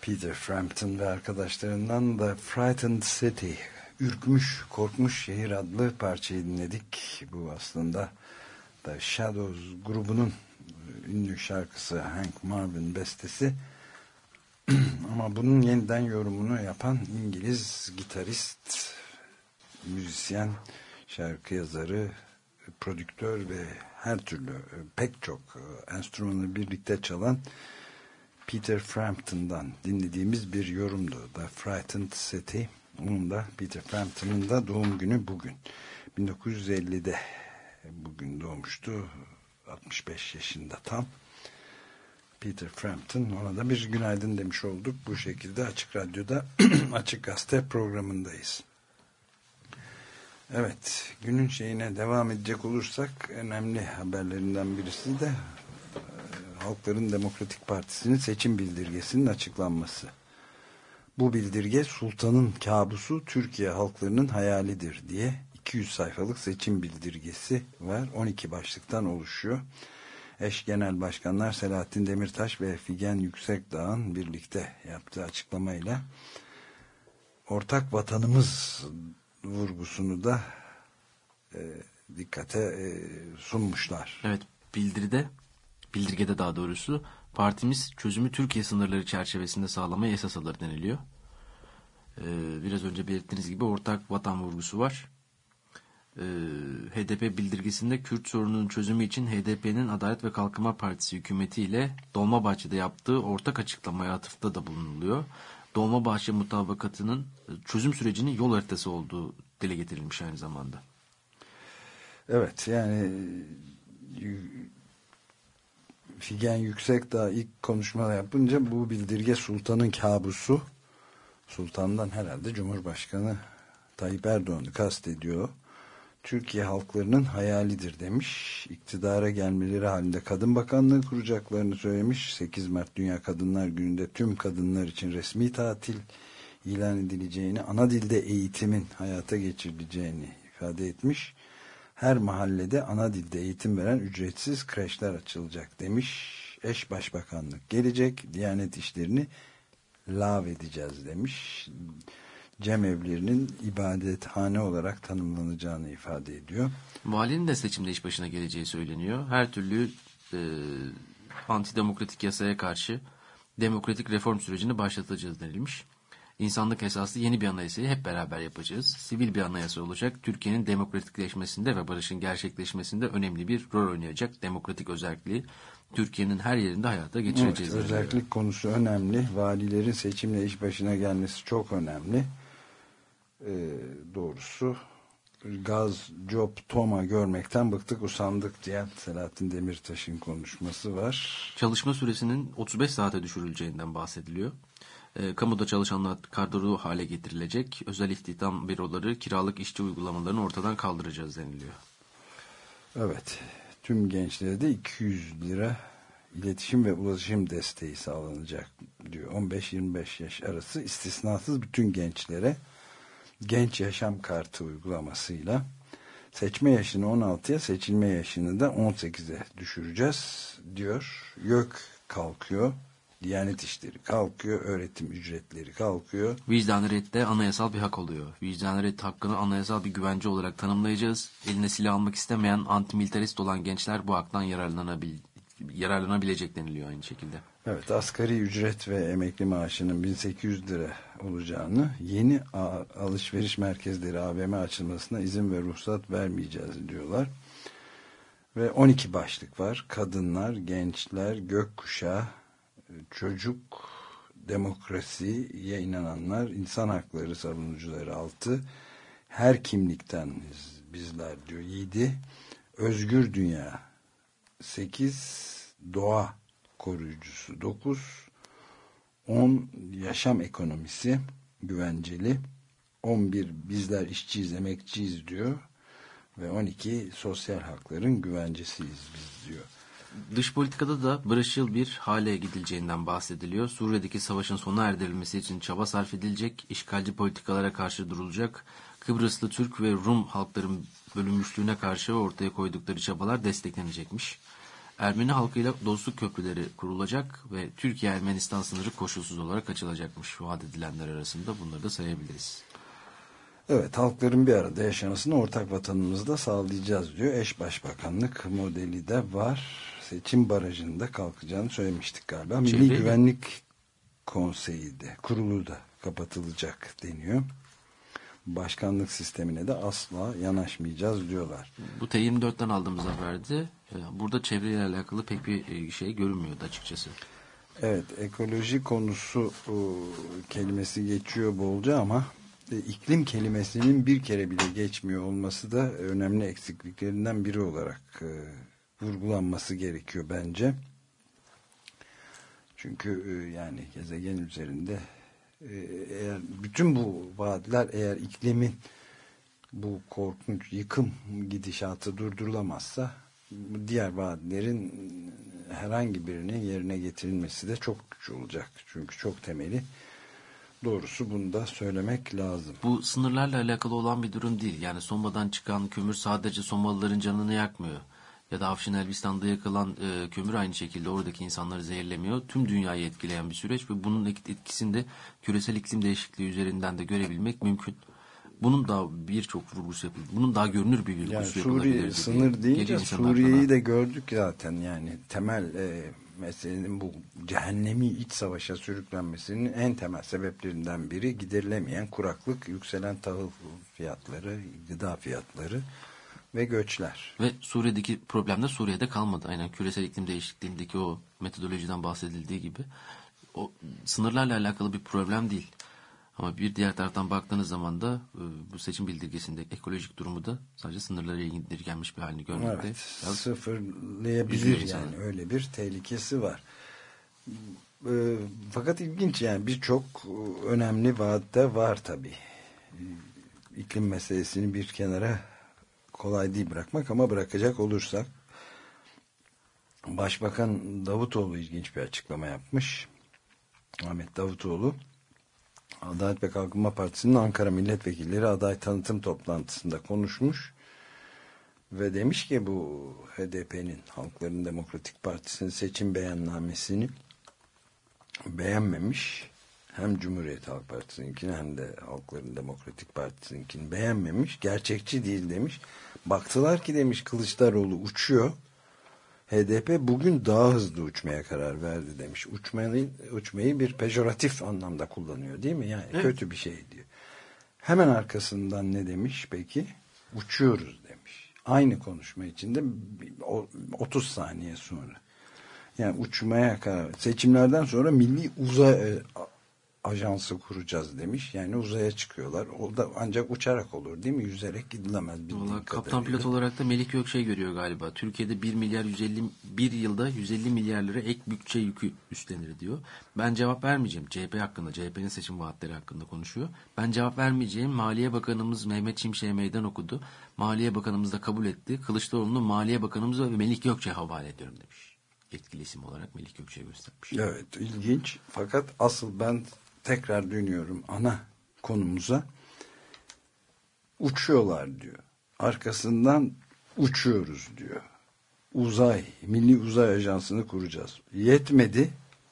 Peter Frampton ve arkadaşlarından The Frightened City, Ürkmüş, Korkmuş Şehir adlı parçayı dinledik. Bu aslında The Shadows grubunun ünlü şarkısı, Hank Marvin bestesi. Ama bunun yeniden yorumunu yapan İngiliz gitarist, müzisyen, şarkı yazarı, prodüktör ve her türlü pek çok enstrümanı birlikte çalan Peter Frampton'dan dinlediğimiz bir yorumdu. The Frightened City. Onun da, Peter Frampton'ın da doğum günü bugün. 1950'de bugün doğmuştu. 65 yaşında tam. Peter Frampton, ona da bir günaydın demiş olduk. Bu şekilde Açık Radyo'da Açık Gazete programındayız. Evet, günün şeyine devam edecek olursak önemli haberlerinden birisi de Halkların Demokratik Partisi'nin seçim bildirgesinin açıklanması. Bu bildirge sultanın kabusu Türkiye halklarının hayalidir diye 200 sayfalık seçim bildirgesi var. 12 başlıktan oluşuyor. Eş Genel Başkanlar Selahattin Demirtaş ve Figen Yüksekdağ'ın birlikte yaptığı açıklamayla ortak vatanımız vurgusunu da dikkate sunmuşlar. Evet, bildirgede daha doğrusu partimiz çözümü Türkiye sınırları çerçevesinde sağlamaya esas alır deniliyor. Biraz önce belirttiğiniz gibi ortak vatan vurgusu var. HDP bildirgesinde Kürt sorununun çözümü için HDP'nin Adalet ve Kalkınma Partisi hükümetiyle Dolmabahçe'de yaptığı ortak açıklamaya atıfta da bulunuluyor. Dolmabahçe mutabakatının çözüm sürecinin yol haritası olduğu dile getirilmiş aynı zamanda. Evet, yani Figen Yüksekdağ ilk konuşma yapınca bu bildirge sultanın kabusu, sultandan herhalde Cumhurbaşkanı Tayyip Erdoğan'ı kastediyor. Türkiye halklarının hayalidir demiş. İktidara gelmeleri halinde kadın bakanlığı kuracaklarını söylemiş. 8 Mart Dünya Kadınlar Günü'nde tüm kadınlar için resmi tatil ilan edileceğini, ana dilde eğitimin hayata geçirileceğini ifade etmiş. Her mahallede ana dilde eğitim veren ücretsiz kreşler açılacak demiş. Eş başbakanlık gelecek, Diyanet işlerini lağvedeceğiz demiş. Cemevlerinin ibadethane olarak tanımlanacağını ifade ediyor. Valinin de seçimde iş başına geleceği söyleniyor. Her türlü antidemokratik yasaya karşı demokratik reform sürecini başlatacağız denilmiş. İnsanlık esaslı yeni bir anayasayı hep beraber yapacağız. Sivil bir anayasa olacak. Türkiye'nin demokratikleşmesinde ve barışın gerçekleşmesinde önemli bir rol oynayacak. Demokratik özelliği Türkiye'nin her yerinde hayata geçireceğiz. Evet, özellik konusu önemli. Valilerin seçimle iş başına gelmesi çok önemli. Doğrusu gaz, job, toma görmekten bıktık, usandık diyen Selahattin Demirtaş'ın konuşması var. Çalışma süresinin 35 saate düşürüleceğinden bahsediliyor. Kamuda çalışanlar kadrolu hale getirilecek. Özel istihdam büroları, kiralık işçi uygulamalarını ortadan kaldıracağız deniliyor. Evet. Tüm gençlere de 200 lira iletişim ve ulaşım desteği sağlanacak diyor. 15-25 yaş arası istisnasız bütün gençlere genç yaşam kartı uygulamasıyla seçme yaşını 16'ya, seçilme yaşını da 18'e düşüreceğiz diyor. YÖK kalkıyor. Diyanet işleri kalkıyor, öğretim ücretleri kalkıyor. Vicdan reddi anayasal bir hak oluyor. Vicdan reddi hakkını anayasal bir güvence olarak tanımlayacağız. Eline silah almak istemeyen, antimilitarist olan gençler bu haktan yararlanabilecek deniliyor aynı şekilde. Evet, asgari ücret ve emekli maaşının 1800 lira olacağını, yeni alışveriş merkezleri AVM açılmasına izin ve ruhsat vermeyeceğiz diyorlar. Ve 12 başlık var. Kadınlar, gençler, gökkuşağı, çocuk, demokrasiye inananlar, insan hakları savunucuları 6, her kimlikten bizler diyor 7, özgür dünya 8, doğa koruyucusu 9, 10 yaşam ekonomisi güvenceli, 11 bizler işçiyiz, emekçiyiz diyor ve 12 sosyal hakların güvencesiyiz biz diyor. Dış politikada da barışçıl bir hale gidileceğinden bahsediliyor. Suriye'deki savaşın sona erdirilmesi için çaba sarf edilecek, işgalci politikalara karşı durulacak, Kıbrıslı Türk ve Rum halkların bölünmüşlüğüne karşı ortaya koydukları çabalar desteklenecekmiş. Ermeni halkıyla dostluk köprüleri kurulacak ve Türkiye-Ermenistan sınırı koşulsuz olarak açılacakmış. Vaat edilenler arasında bunları da sayabiliriz. Evet, halkların bir arada yaşamasını ortak vatanımızda sağlayacağız diyor. Eş başbakanlık modeli de var. Seçim barajında kalkacağını söylemiştik galiba. Milli Güvenlik Konseyi de, kurulu da kapatılacak deniyor. Başkanlık sistemine de asla yanaşmayacağız diyorlar. Bu T24'ten aldığımız haberdi. Burada çevreyle alakalı pek bir şey görünmüyordu açıkçası. Evet, ekoloji konusu kelimesi geçiyor bolca ama iklim kelimesinin bir kere bile geçmiyor olması da önemli eksikliklerinden biri olarak vurgulanması gerekiyor bence. Çünkü yani gezegen üzerinde eğer bütün bu vaatler, eğer iklimin bu korkunç yıkım gidişatı durdurulamazsa diğer vaatlerin herhangi birinin yerine getirilmesi de çok güç olacak. Çünkü çok temeli. Doğrusu bunu da söylemek lazım. Bu sınırlarla alakalı olan bir durum değil. Yani Soma'dan çıkan kömür sadece Somalıların canını yakmıyor. Ya da Afşin Elbistan'da yakılan kömür aynı şekilde oradaki insanları zehirlemiyor. Tüm dünyayı etkileyen bir süreç ve bunun etkisini de küresel iklim değişikliği üzerinden de görebilmek mümkün. Bunun daha birçok vurgusu yapıldı. Bunun daha görünür bir vurgusu yani yapılabilir. Sınır deyince Suriye'yi de gördük zaten. Yani temel meselenin bu cehennemi iç savaşa sürüklenmesinin en temel sebeplerinden biri giderilemeyen kuraklık, yükselen tahıl fiyatları, gıda fiyatları ve göçler. Ve Suriye'deki problem de Suriye'de kalmadı. Aynen küresel iklim değişikliğindeki o metodolojiden bahsedildiği gibi. O sınırlarla alakalı bir problem değil. Ama bir diğer taraftan baktığınız zaman da bu seçim bildirgesinde ekolojik durumu da sadece sınırlara indirgenmiş bir halini görmekte. Evet, sıfırlayabilir yani öyle bir tehlikesi var. Fakat ilginç yani birçok önemli vaat de var tabii. İklim meselesini bir kenara kolay değil bırakmak ama bırakacak olursak Başbakan Davutoğlu ilginç bir açıklama yapmış. Ahmet Davutoğlu Adalet ve Kalkınma Partisi'nin Ankara Milletvekilleri aday tanıtım toplantısında konuşmuş ve demiş ki bu HDP'nin, Halkların Demokratik Partisi'nin seçim beyannamesini beğenmemiş. Hem Cumhuriyet Halk Partisi'ninkini hem de Halkların Demokratik Partisi'ninkini beğenmemiş. Gerçekçi değil demiş. Baktılar ki demiş Kılıçdaroğlu uçuyor. HDP bugün daha hızlı uçmaya karar verdi demiş. Uçmayı bir pejoratif anlamda kullanıyor değil mi? Yani evet. Kötü bir şey diyor. Hemen arkasından ne demiş peki? Uçuyoruz demiş. Aynı konuşma içinde 30 saniye sonra. Yani uçmaya karar. Seçimlerden sonra Milli Uzay Ajansı kuracağız demiş. Yani uzaya çıkıyorlar. O da ancak uçarak olur değil mi? Yüzerek gidilemez. Kaptan pilot olarak da Melik Gökçe görüyor galiba. Türkiye'de 1 yılda 150 milyar lira ek bütçe yükü üstlenir diyor. Ben cevap vermeyeceğim. CHP hakkında, CHP'nin seçim vaatleri hakkında konuşuyor. Ben cevap vermeyeceğim. Maliye Bakanımız Mehmet Şimşek'e meydan okudu. Maliye Bakanımız da kabul etti. Kılıçdaroğlu'nu Maliye Bakanımız ve Melik Gökçe'ye havale ediyorum demiş. Yetkili isim olarak Melik Gökçe'ye göstermiş. Evet, ilginç. Fakat asıl ben tekrar dönüyorum ana konumuza. Uçuyorlar diyor. Arkasından uçuyoruz diyor. Milli Uzay Ajansı'nı kuracağız. Yetmedi.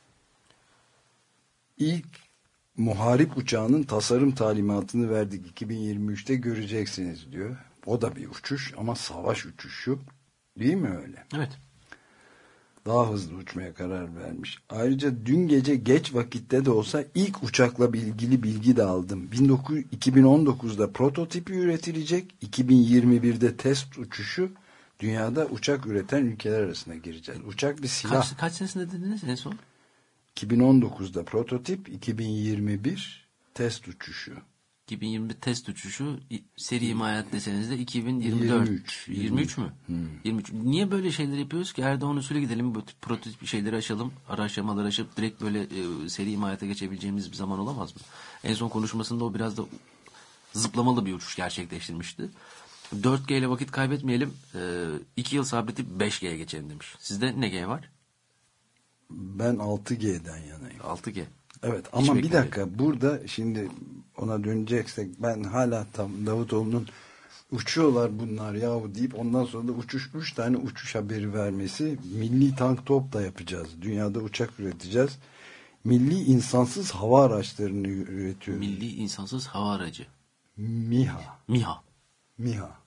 İlk muharip uçağının tasarım talimatını verdik. 2023'te göreceksiniz diyor. O da bir uçuş ama savaş uçuşu. Değil mi öyle? Evet. Daha hızlı uçmaya karar vermiş. Ayrıca dün gece geç vakitte de olsa ilk uçakla ilgili bilgi de aldım. 2019'da prototipi üretilecek. 2021'de test uçuşu. Dünyada uçak üreten ülkeler arasına gireceğiz. Uçak bir silah. Kaç senesinde dediniz en son? 2019'da prototip, 2021 test uçuşu. 2020 test uçuşu, seri imalat deseniz de 2024. 23 mü? 23. Niye böyle şeyler yapıyoruz ki? Erdoğan usulü gidelim, bu prototip şeyleri aşalım, araştırmaları aşıp direkt böyle seri imalata geçebileceğimiz bir zaman olamaz mı? En son konuşmasında o biraz da zıplamalı bir uçuş gerçekleştirmişti. 4G ile vakit kaybetmeyelim, 2 yıl sabredip 5G'ye geçelim demiş. Sizde ne G var? Ben 6G'den yanayım. 6G. Evet ama bir dakika burada şimdi ona döneceksek ben hala tam Davutoğlu'nun uçuyorlar bunlar yahu deyip ondan sonra da 3 tane uçuş haberi vermesi. Milli tank top da yapacağız. Dünyada uçak üreteceğiz. Milli insansız hava araçlarını üretiyoruz. Milli insansız hava aracı. MİHA. MİHA.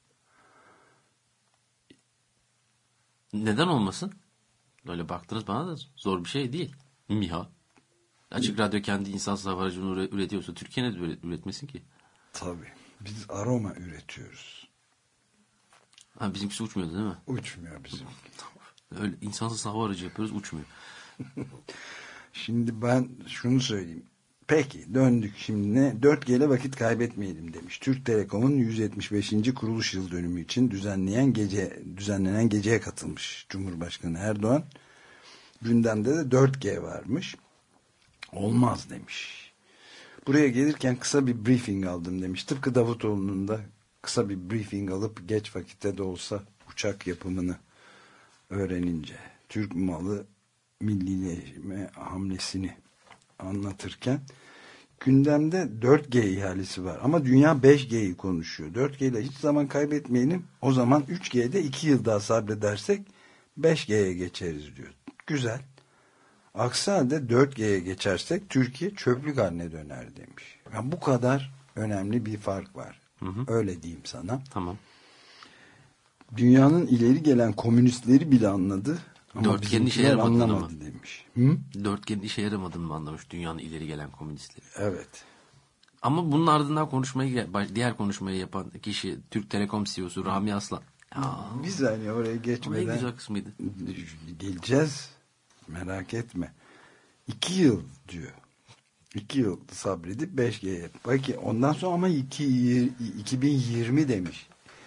Neden olmasın? Öyle baktınız bana da zor bir şey değil. MİHA. Açık Radyo kendi insansız hava aracını üretiyorsa Türkiye ne üretmesin ki? Tabii. Biz aroma üretiyoruz. Ha, bizimkisi uçmuyordu değil mi? Uçmuyor bizim. Öyle insansız hava aracı yapıyoruz, uçmuyor. Şimdi ben şunu söyleyeyim. Peki döndük şimdi 4G ile vakit kaybetmeyelim demiş. Türk Telekom'un 175. kuruluş yıl dönümü için düzenlenen geceye katılmış Cumhurbaşkanı Erdoğan. Gündemde de 4G varmış. Olmaz demiş. Buraya gelirken kısa bir briefing aldım demiş. Tıpkı Davutoğlu'nun da kısa bir briefing alıp geç vakitte de olsa uçak yapımını öğrenince Türk malı millileşme hamlesini anlatırken gündemde 4G ihalesi var. Ama dünya 5G'yi konuşuyor. 4G ile hiç zaman kaybetmeyelim. O zaman 3G'de 2 yıl daha sabredersek 5G'ye geçeriz diyor. Güzel. Aksi halde 4G'ye geçersek Türkiye çöplük haline döner demiş. Yani bu kadar önemli bir fark var. Öyle diyeyim sana. Tamam. Dünyanın ileri gelen komünistleri bile anladı. Ama 4G'nin işe yaramadığını mı? Demiş. 4G'nin işe yaramadığını mı anlamış dünyanın ileri gelen komünistleri? Evet. Ama bunun ardından diğer konuşmayı yapan kişi Türk Telekom CEO'su Rami Aslan. Bir saniye oraya geçmeden. Ne güzel kısmıydı. Geleceğiz. Merak etme. 2 yıl diyor. 2 yıl sabredip 5G'ye. Peki ondan sonra ama 2020 demiş.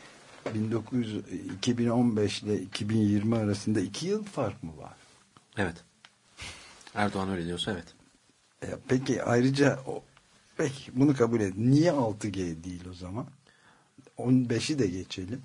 2015 ile 2020 arasında 2 yıl fark mı var? Evet. Erdoğan öyle diyorsa evet. Peki ayrıca peki bunu kabul et. Niye 6G değil o zaman? 15'i de geçelim.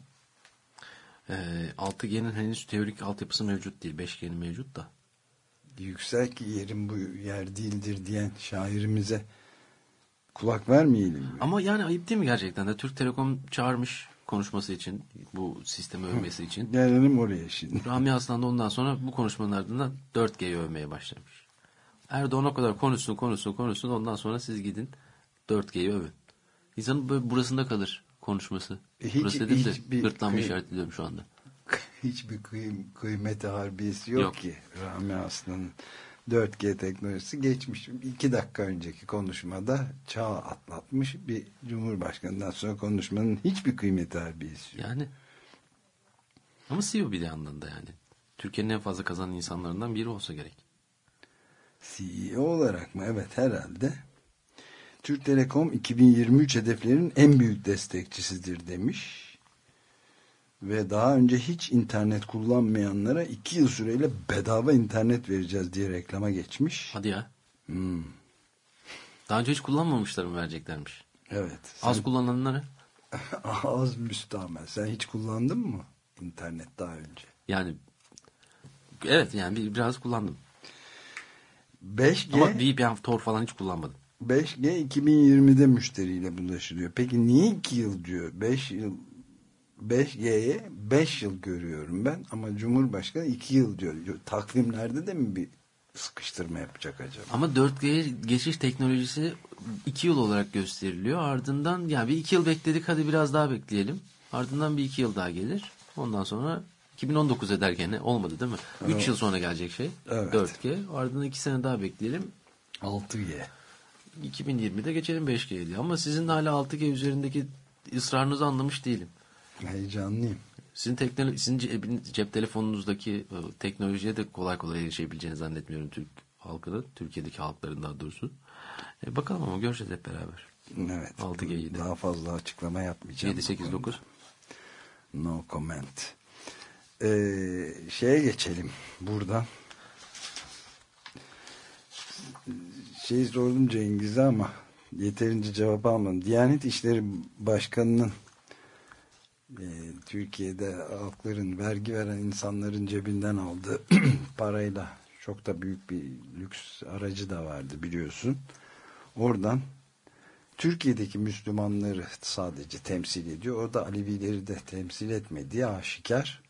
6G'nin henüz teorik altyapısı mevcut değil. 5G'nin mevcut da. Yüksel ki yerin bu yer değildir diyen şairimize kulak vermeyelim mi? Ama yani ayıp değil mi gerçekten de? Türk Telekom çağırmış konuşması için, bu sistemi övmesi için. Gelelim oraya şimdi. Rami Aslan da ondan sonra bu konuşmanın ardından 4G'yi övmeye başlamış. Erdoğan o kadar konuşsun ondan sonra siz gidin 4G'yi övün. İnsanın böyle burasında kalır konuşması. Burası dedim de gırtlağımı işaretliyorum şu anda. Hiçbir kıymeti harbiyesi yok ki. Rami Aslan'ın 4G teknolojisi geçmiş. 2 dakika önceki konuşmada çağ atlatmış bir cumhurbaşkanından sonra konuşmanın hiçbir kıymeti harbiyesi yok. Yani ama CEO bir yandan da yani. Türkiye'nin en fazla kazanan insanlarından biri olsa gerek. CEO olarak mı? Evet herhalde. Türk Telekom 2023 hedeflerinin en büyük destekçisidir demiş. Ve daha önce hiç internet kullanmayanlara 2 yıl süreyle bedava internet vereceğiz diye reklama geçmiş. Hadi ya. Daha önce hiç kullanmamışlar mı vereceklermiş? Evet. Az kullananları? Az müstahmel. Sen hiç kullandın mı internet daha önce? Yani evet yani biraz kullandım. 5G ama VPN, Tor falan hiç kullanmadım. 5G 2020'de müşteriyle bulaşılıyor. Peki niye 2 yıl diyor? 5G'ye 5 yıl görüyorum ben ama Cumhurbaşkanı 2 yıl diyor. Takvimlerde de mi bir sıkıştırma yapacak acaba? Ama 4G'ye geçiş teknolojisi 2 yıl olarak gösteriliyor. Ardından yani bir 2 yıl bekledik, hadi biraz daha bekleyelim. Ardından bir 2 yıl daha gelir. Ondan sonra 2019 eder gene. Olmadı değil mi? 3 yıl sonra gelecek şey. Evet. 4G. Ardından 2 sene daha bekleyelim. 6G. 2020'de geçelim 5G'ye diye. Ama sizin hala 6G üzerindeki ısrarınızı anlamış değilim. Heyecanlıyım. Sizin cep telefonunuzdaki teknolojiye de kolay kolay erişebileceğini zannetmiyorum Türk halkının. Türkiye'deki halkların daha doğrusu. Bakalım ama göreceğiz hep beraber. Evet. 6G'yi de. Daha fazla açıklama yapmayacağım. 7-8-9. No comment. Şeye geçelim buradan. Sordum Cengiz'e ama yeterince cevap almadım. Diyanet İşleri Başkanı'nın Türkiye'de halkların, vergi veren insanların cebinden aldığı parayla çok da büyük bir lüks aracı da vardı biliyorsun. Oradan Türkiye'deki Müslümanları sadece temsil ediyor. O da Alevileri de temsil etmediği aşikar.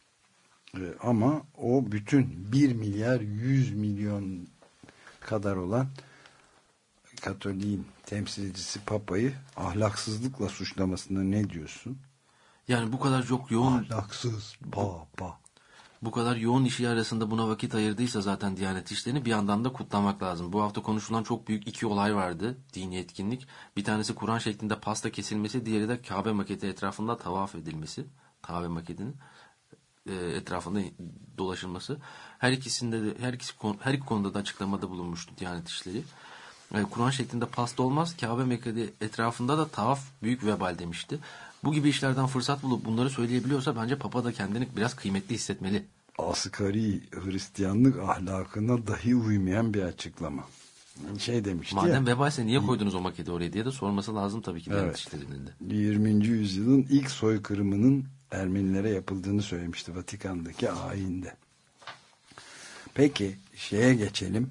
Ama o bütün 1 milyar 100 milyon kadar olan Katolik'in temsilcisi Papa'yı ahlaksızlıkla suçlamasına ne diyorsun? Yani bu kadar çok yoğun... Ahlaksız Papa. Bu kadar yoğun işi arasında buna vakit ayırdıysa zaten Diyanet İşleri'ni bir yandan da kutlamak lazım. Bu hafta konuşulan çok büyük 2 olay vardı. Dini etkinlik. Bir tanesi Kur'an şeklinde pasta kesilmesi. Diğeri de Kabe maketi etrafında tavaf edilmesi. Kabe maketinin etrafında dolaşılması. Her iki konuda da açıklamada bulunmuştu Diyanet İşleri. Kur'an şeklinde pasta olmaz. Kabe maketi etrafında da tavaf büyük vebal demişti. Bu gibi işlerden fırsat bulup bunları söyleyebiliyorsa bence Papa da kendini biraz kıymetli hissetmeli. Asgari Hristiyanlık ahlakına dahi uymayan bir açıklama. Demişti madem vebalse niye koydunuz o maketi oraya diye de sorması lazım tabii ki. Evet. 20. yüzyılın ilk soykırımının Ermenilere yapıldığını söylemişti Vatikan'daki ayinde. Peki geçelim.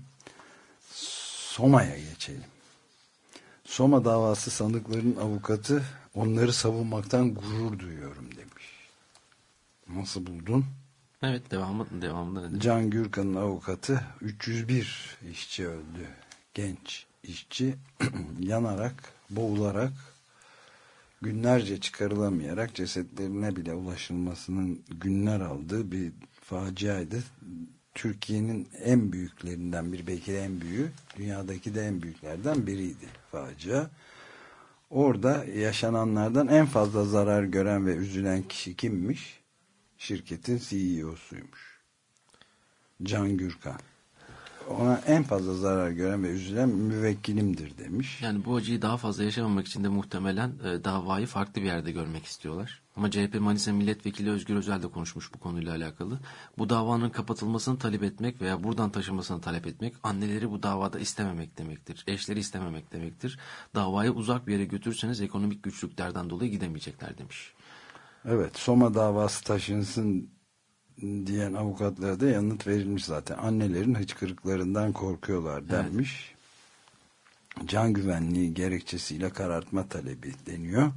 Soma'ya geçelim. Soma davası sanıkların avukatı onları savunmaktan gurur duyuyorum demiş. Nasıl buldun? Evet, devamında nedir? Can Gürkan'ın avukatı 301 işçi öldü. Genç işçi yanarak, boğularak, günlerce çıkarılamayarak cesetlerine bile ulaşılmasının günler aldığı bir faciaydı. Türkiye'nin en büyüklerinden biri, belki de en büyüğü, dünyadaki de en büyüklerden biriydi facia. Orada yaşananlardan en fazla zarar gören ve üzülen kişi kimmiş? Şirketin CEO'suymuş. Can Gürkan. Ona en fazla zarar gören ve üzülen müvekkilimdir demiş. Yani bu acıyı daha fazla yaşamamak için de muhtemelen davayı farklı bir yerde görmek istiyorlar. Ama CHP Manisa Milletvekili Özgür Özel de konuşmuş bu konuyla alakalı. Bu davanın kapatılmasını talep etmek veya buradan taşınmasını talep etmek anneleri bu davada istememek demektir. Eşleri istememek demektir. Davayı uzak bir yere götürseniz ekonomik güçlüklerden dolayı gidemeyecekler demiş. Evet, Soma davası taşınsın diyen avukatlara da yanıt verilmiş zaten. Annelerin hıçkırıklarından korkuyorlar denmiş. Evet. Can güvenliği gerekçesiyle karartma talebi deniyor.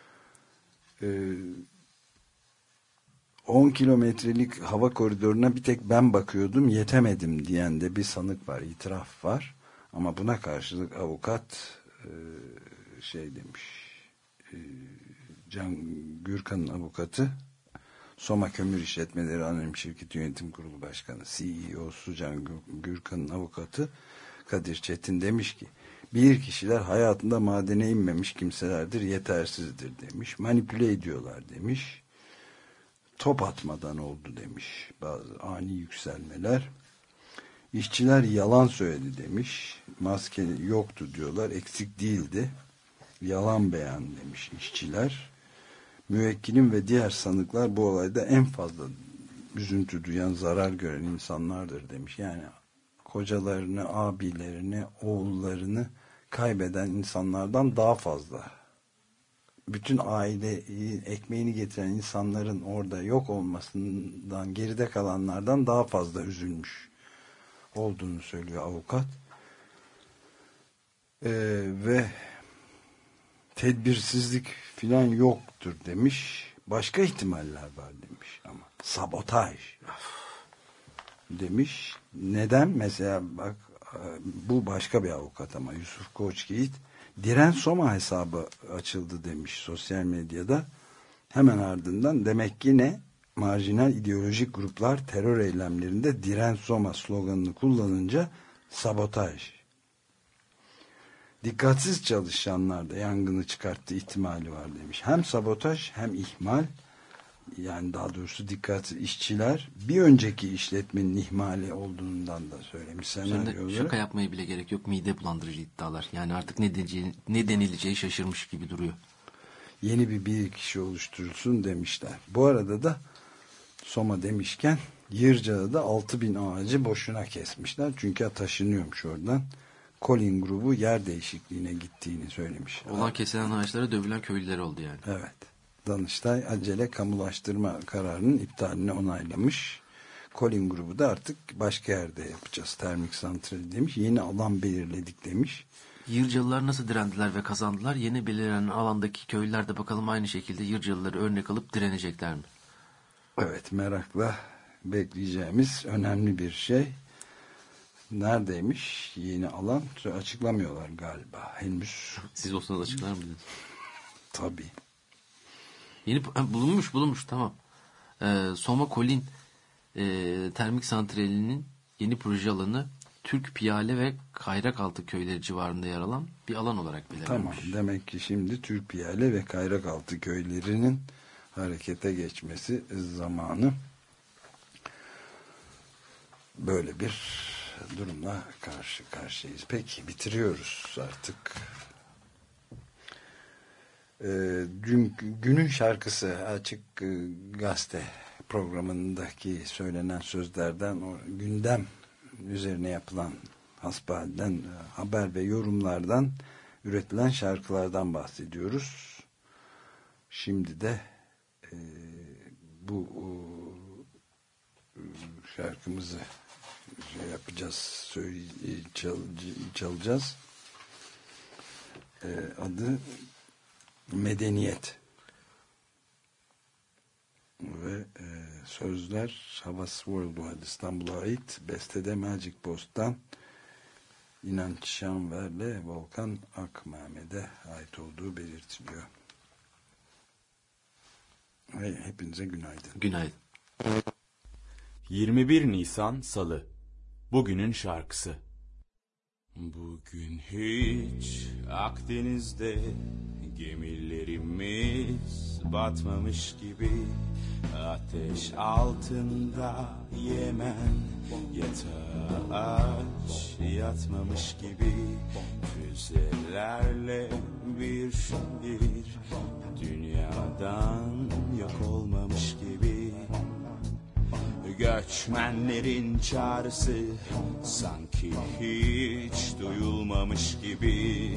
10 kilometrelik hava koridoruna bir tek ben bakıyordum, yetemedim diyen de bir sanık var, itiraf var. Ama buna karşılık avukat demiş. Can Gürkan'ın avukatı, Soma Kömür İşletmeleri Anonim Şirketi Yönetim Kurulu Başkanı, CEO'su Can Gürkan'ın avukatı Kadir Çetin demiş ki, bilir kişiler hayatında madene inmemiş kimselerdir, yetersizdir demiş. Manipüle ediyorlar demiş. Top atmadan oldu demiş. Bazı ani yükselmeler. İşçiler yalan söyledi demiş. Maske yoktu diyorlar, eksik değildi. Yalan beyan demiş işçiler. Müvekkilim ve diğer sanıklar bu olayda en fazla üzüntü duyan, zarar gören insanlardır demiş. Yani kocalarını, abilerini, oğullarını kaybeden insanlardan daha fazla. Bütün aileyi, ekmeğini getiren insanların orada yok olmasından, geride kalanlardan daha fazla üzülmüş olduğunu söylüyor avukat. Ve tedbirsizlik filan yoktur demiş. Başka ihtimaller var demiş ama. Sabotaj demiş. Neden? Mesela bak, bu başka bir avukat ama Yusuf Koçyiğit, Diren Soma hesabı açıldı demiş sosyal medyada. Hemen ardından demek ki ne? Marjinal ideolojik gruplar terör eylemlerinde Diren Soma sloganını kullanınca sabotaj. Dikkatsiz çalışanlar da yangını çıkarttığı ihtimali var demiş. Hem sabotaj hem ihmal, yani daha doğrusu dikkatsiz işçiler bir önceki işletmenin ihmali olduğundan da söylemiş senaryo olarak. Şaka yapmaya bile gerek yok, mide bulandırıcı iddialar. Yani artık ne denileceği şaşırmış gibi duruyor. Yeni bir kişi oluşturulsun demişler. Bu arada da Soma demişken Yırca'da da 6.000 ağacı boşuna kesmişler. Çünkü taşınıyormuş oradan. Colin grubu yer değişikliğine gittiğini söylemiş. Olan kesilen ağaçlara dövülen köylüler oldu yani. Evet. Danıştay acele kamulaştırma kararının iptalini onaylamış. Colin grubu da artık başka yerde yapacağız termik santrali demiş. Yeni alan belirledik demiş. Yırcalılar nasıl direndiler ve kazandılar? Yeni belirlenen alandaki köylüler de bakalım aynı şekilde Yırcalıları örnek alıp direnecekler mi? Evet, merakla bekleyeceğimiz önemli bir şey. Neredeymiş yeni alan? Açıklamıyorlar galiba henüz. Siz olsanız açıklar mıydınız? Tabii. Yeni bulunmuş tamam. Soma Kolin termik santralinin yeni proje alanı Türk Piyale ve Kayrakaltı köyleri civarında yer alan bir alan olarak belirlenmiş. Tamam, demek ki şimdi Türk Piyale ve Kayrakaltı köylerinin harekete geçmesi zamanı. Böyle bir durumla karşı karşıyayız. Peki, bitiriyoruz artık. Günün şarkısı Açık Gazete programındaki söylenen sözlerden, o gündem üzerine yapılan hasbihal haber ve yorumlardan üretilen şarkılardan bahsediyoruz. Şimdi de bu şarkımızı yapacağız, çalacağız. Adı Medeniyet ve sözler Havas Worldwide İstanbul'a ait. Bestede Magic Post'tan İnanç Şanver'le Volkan Akmehmet'e ait olduğu belirtiliyor. Ve hepinize günaydın. Günaydın. 21 Nisan Salı. Bugünün şarkısı. Bugün hiç Akdeniz'de gemilerimiz batmamış gibi, ateş altında Yemen yatağı aç yatmamış gibi, füzelerle bir şehir dünyadan yok olmamış gibi, göçmenlerin çağrısı sanki hiç duyulmamış gibi,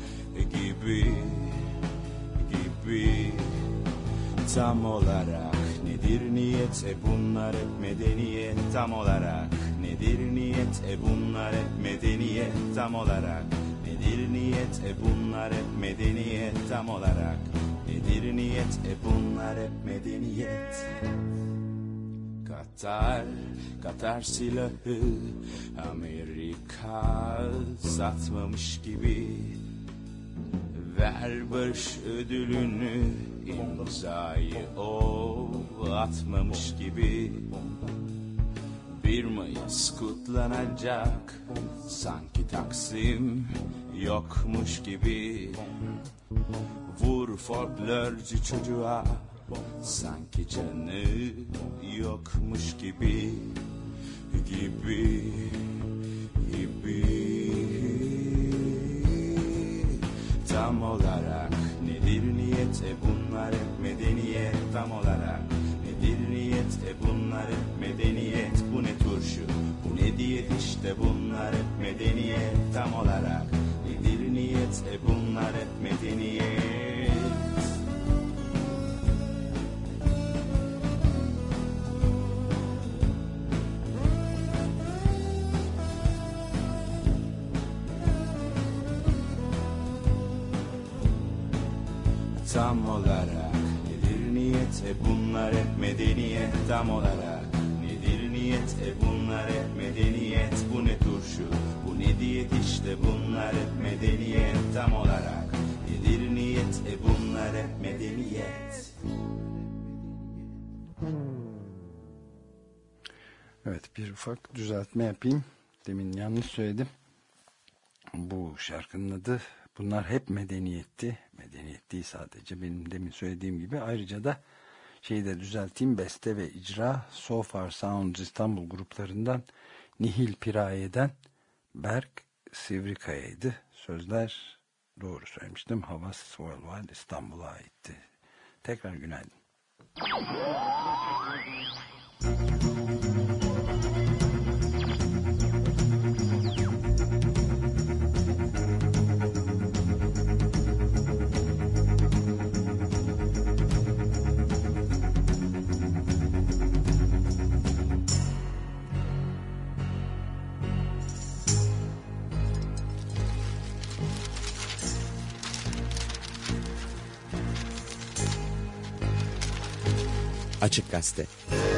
tam olarak nedir niyet, bunlar hep medeniyet, tam olarak nedir niyet, bunlar hep medeniyet, tam olarak nedir niyet, bunlar hep medeniyet, tam olarak nedir niyet, bunlar hep medeniyet. Katar silahı Amerika satmamış gibi, ver barış ödülünü imzayı o atmamış gibi, 1 Mayıs kutlanacak sanki Taksim yokmuş gibi, vur folklorcu çocuğa sanki canı yokmuş gibi, tam olarak nedir niyet, bunlar hep medeniyet, tam olarak nedir niyet, bunlar hep medeniyet, bu ne turşu, bu ne diyet, işte bunlar hep medeniyet, tam olarak nedir niyet, bunlar hep medeniyet. Tam olarak nedir niyet, bunlar hep medeniyet, tam olarak nedir niyet, bunlar hep medeniyet, bu ne turşu, bu ne diyet, işte bunlar hep medeniyet, tam olarak nedir niyet, bunlar hep medeniyet. Evet, bir ufak düzeltme yapayım. Demin yanlış söyledim. Bu şarkının adı Bunlar Hep Medeniyetti. Medeniyet değil sadece, benim demin söylediğim gibi. Ayrıca da şeyi de düzelteyim. Beste ve icra So Far Sounds İstanbul gruplarından Nihil Piraye'den Berk Sivrikaya'ydı. Sözler, doğru söylemiştim, Havas Worldwide İstanbul'a aitti. Tekrar günaydın. Açık Gazete.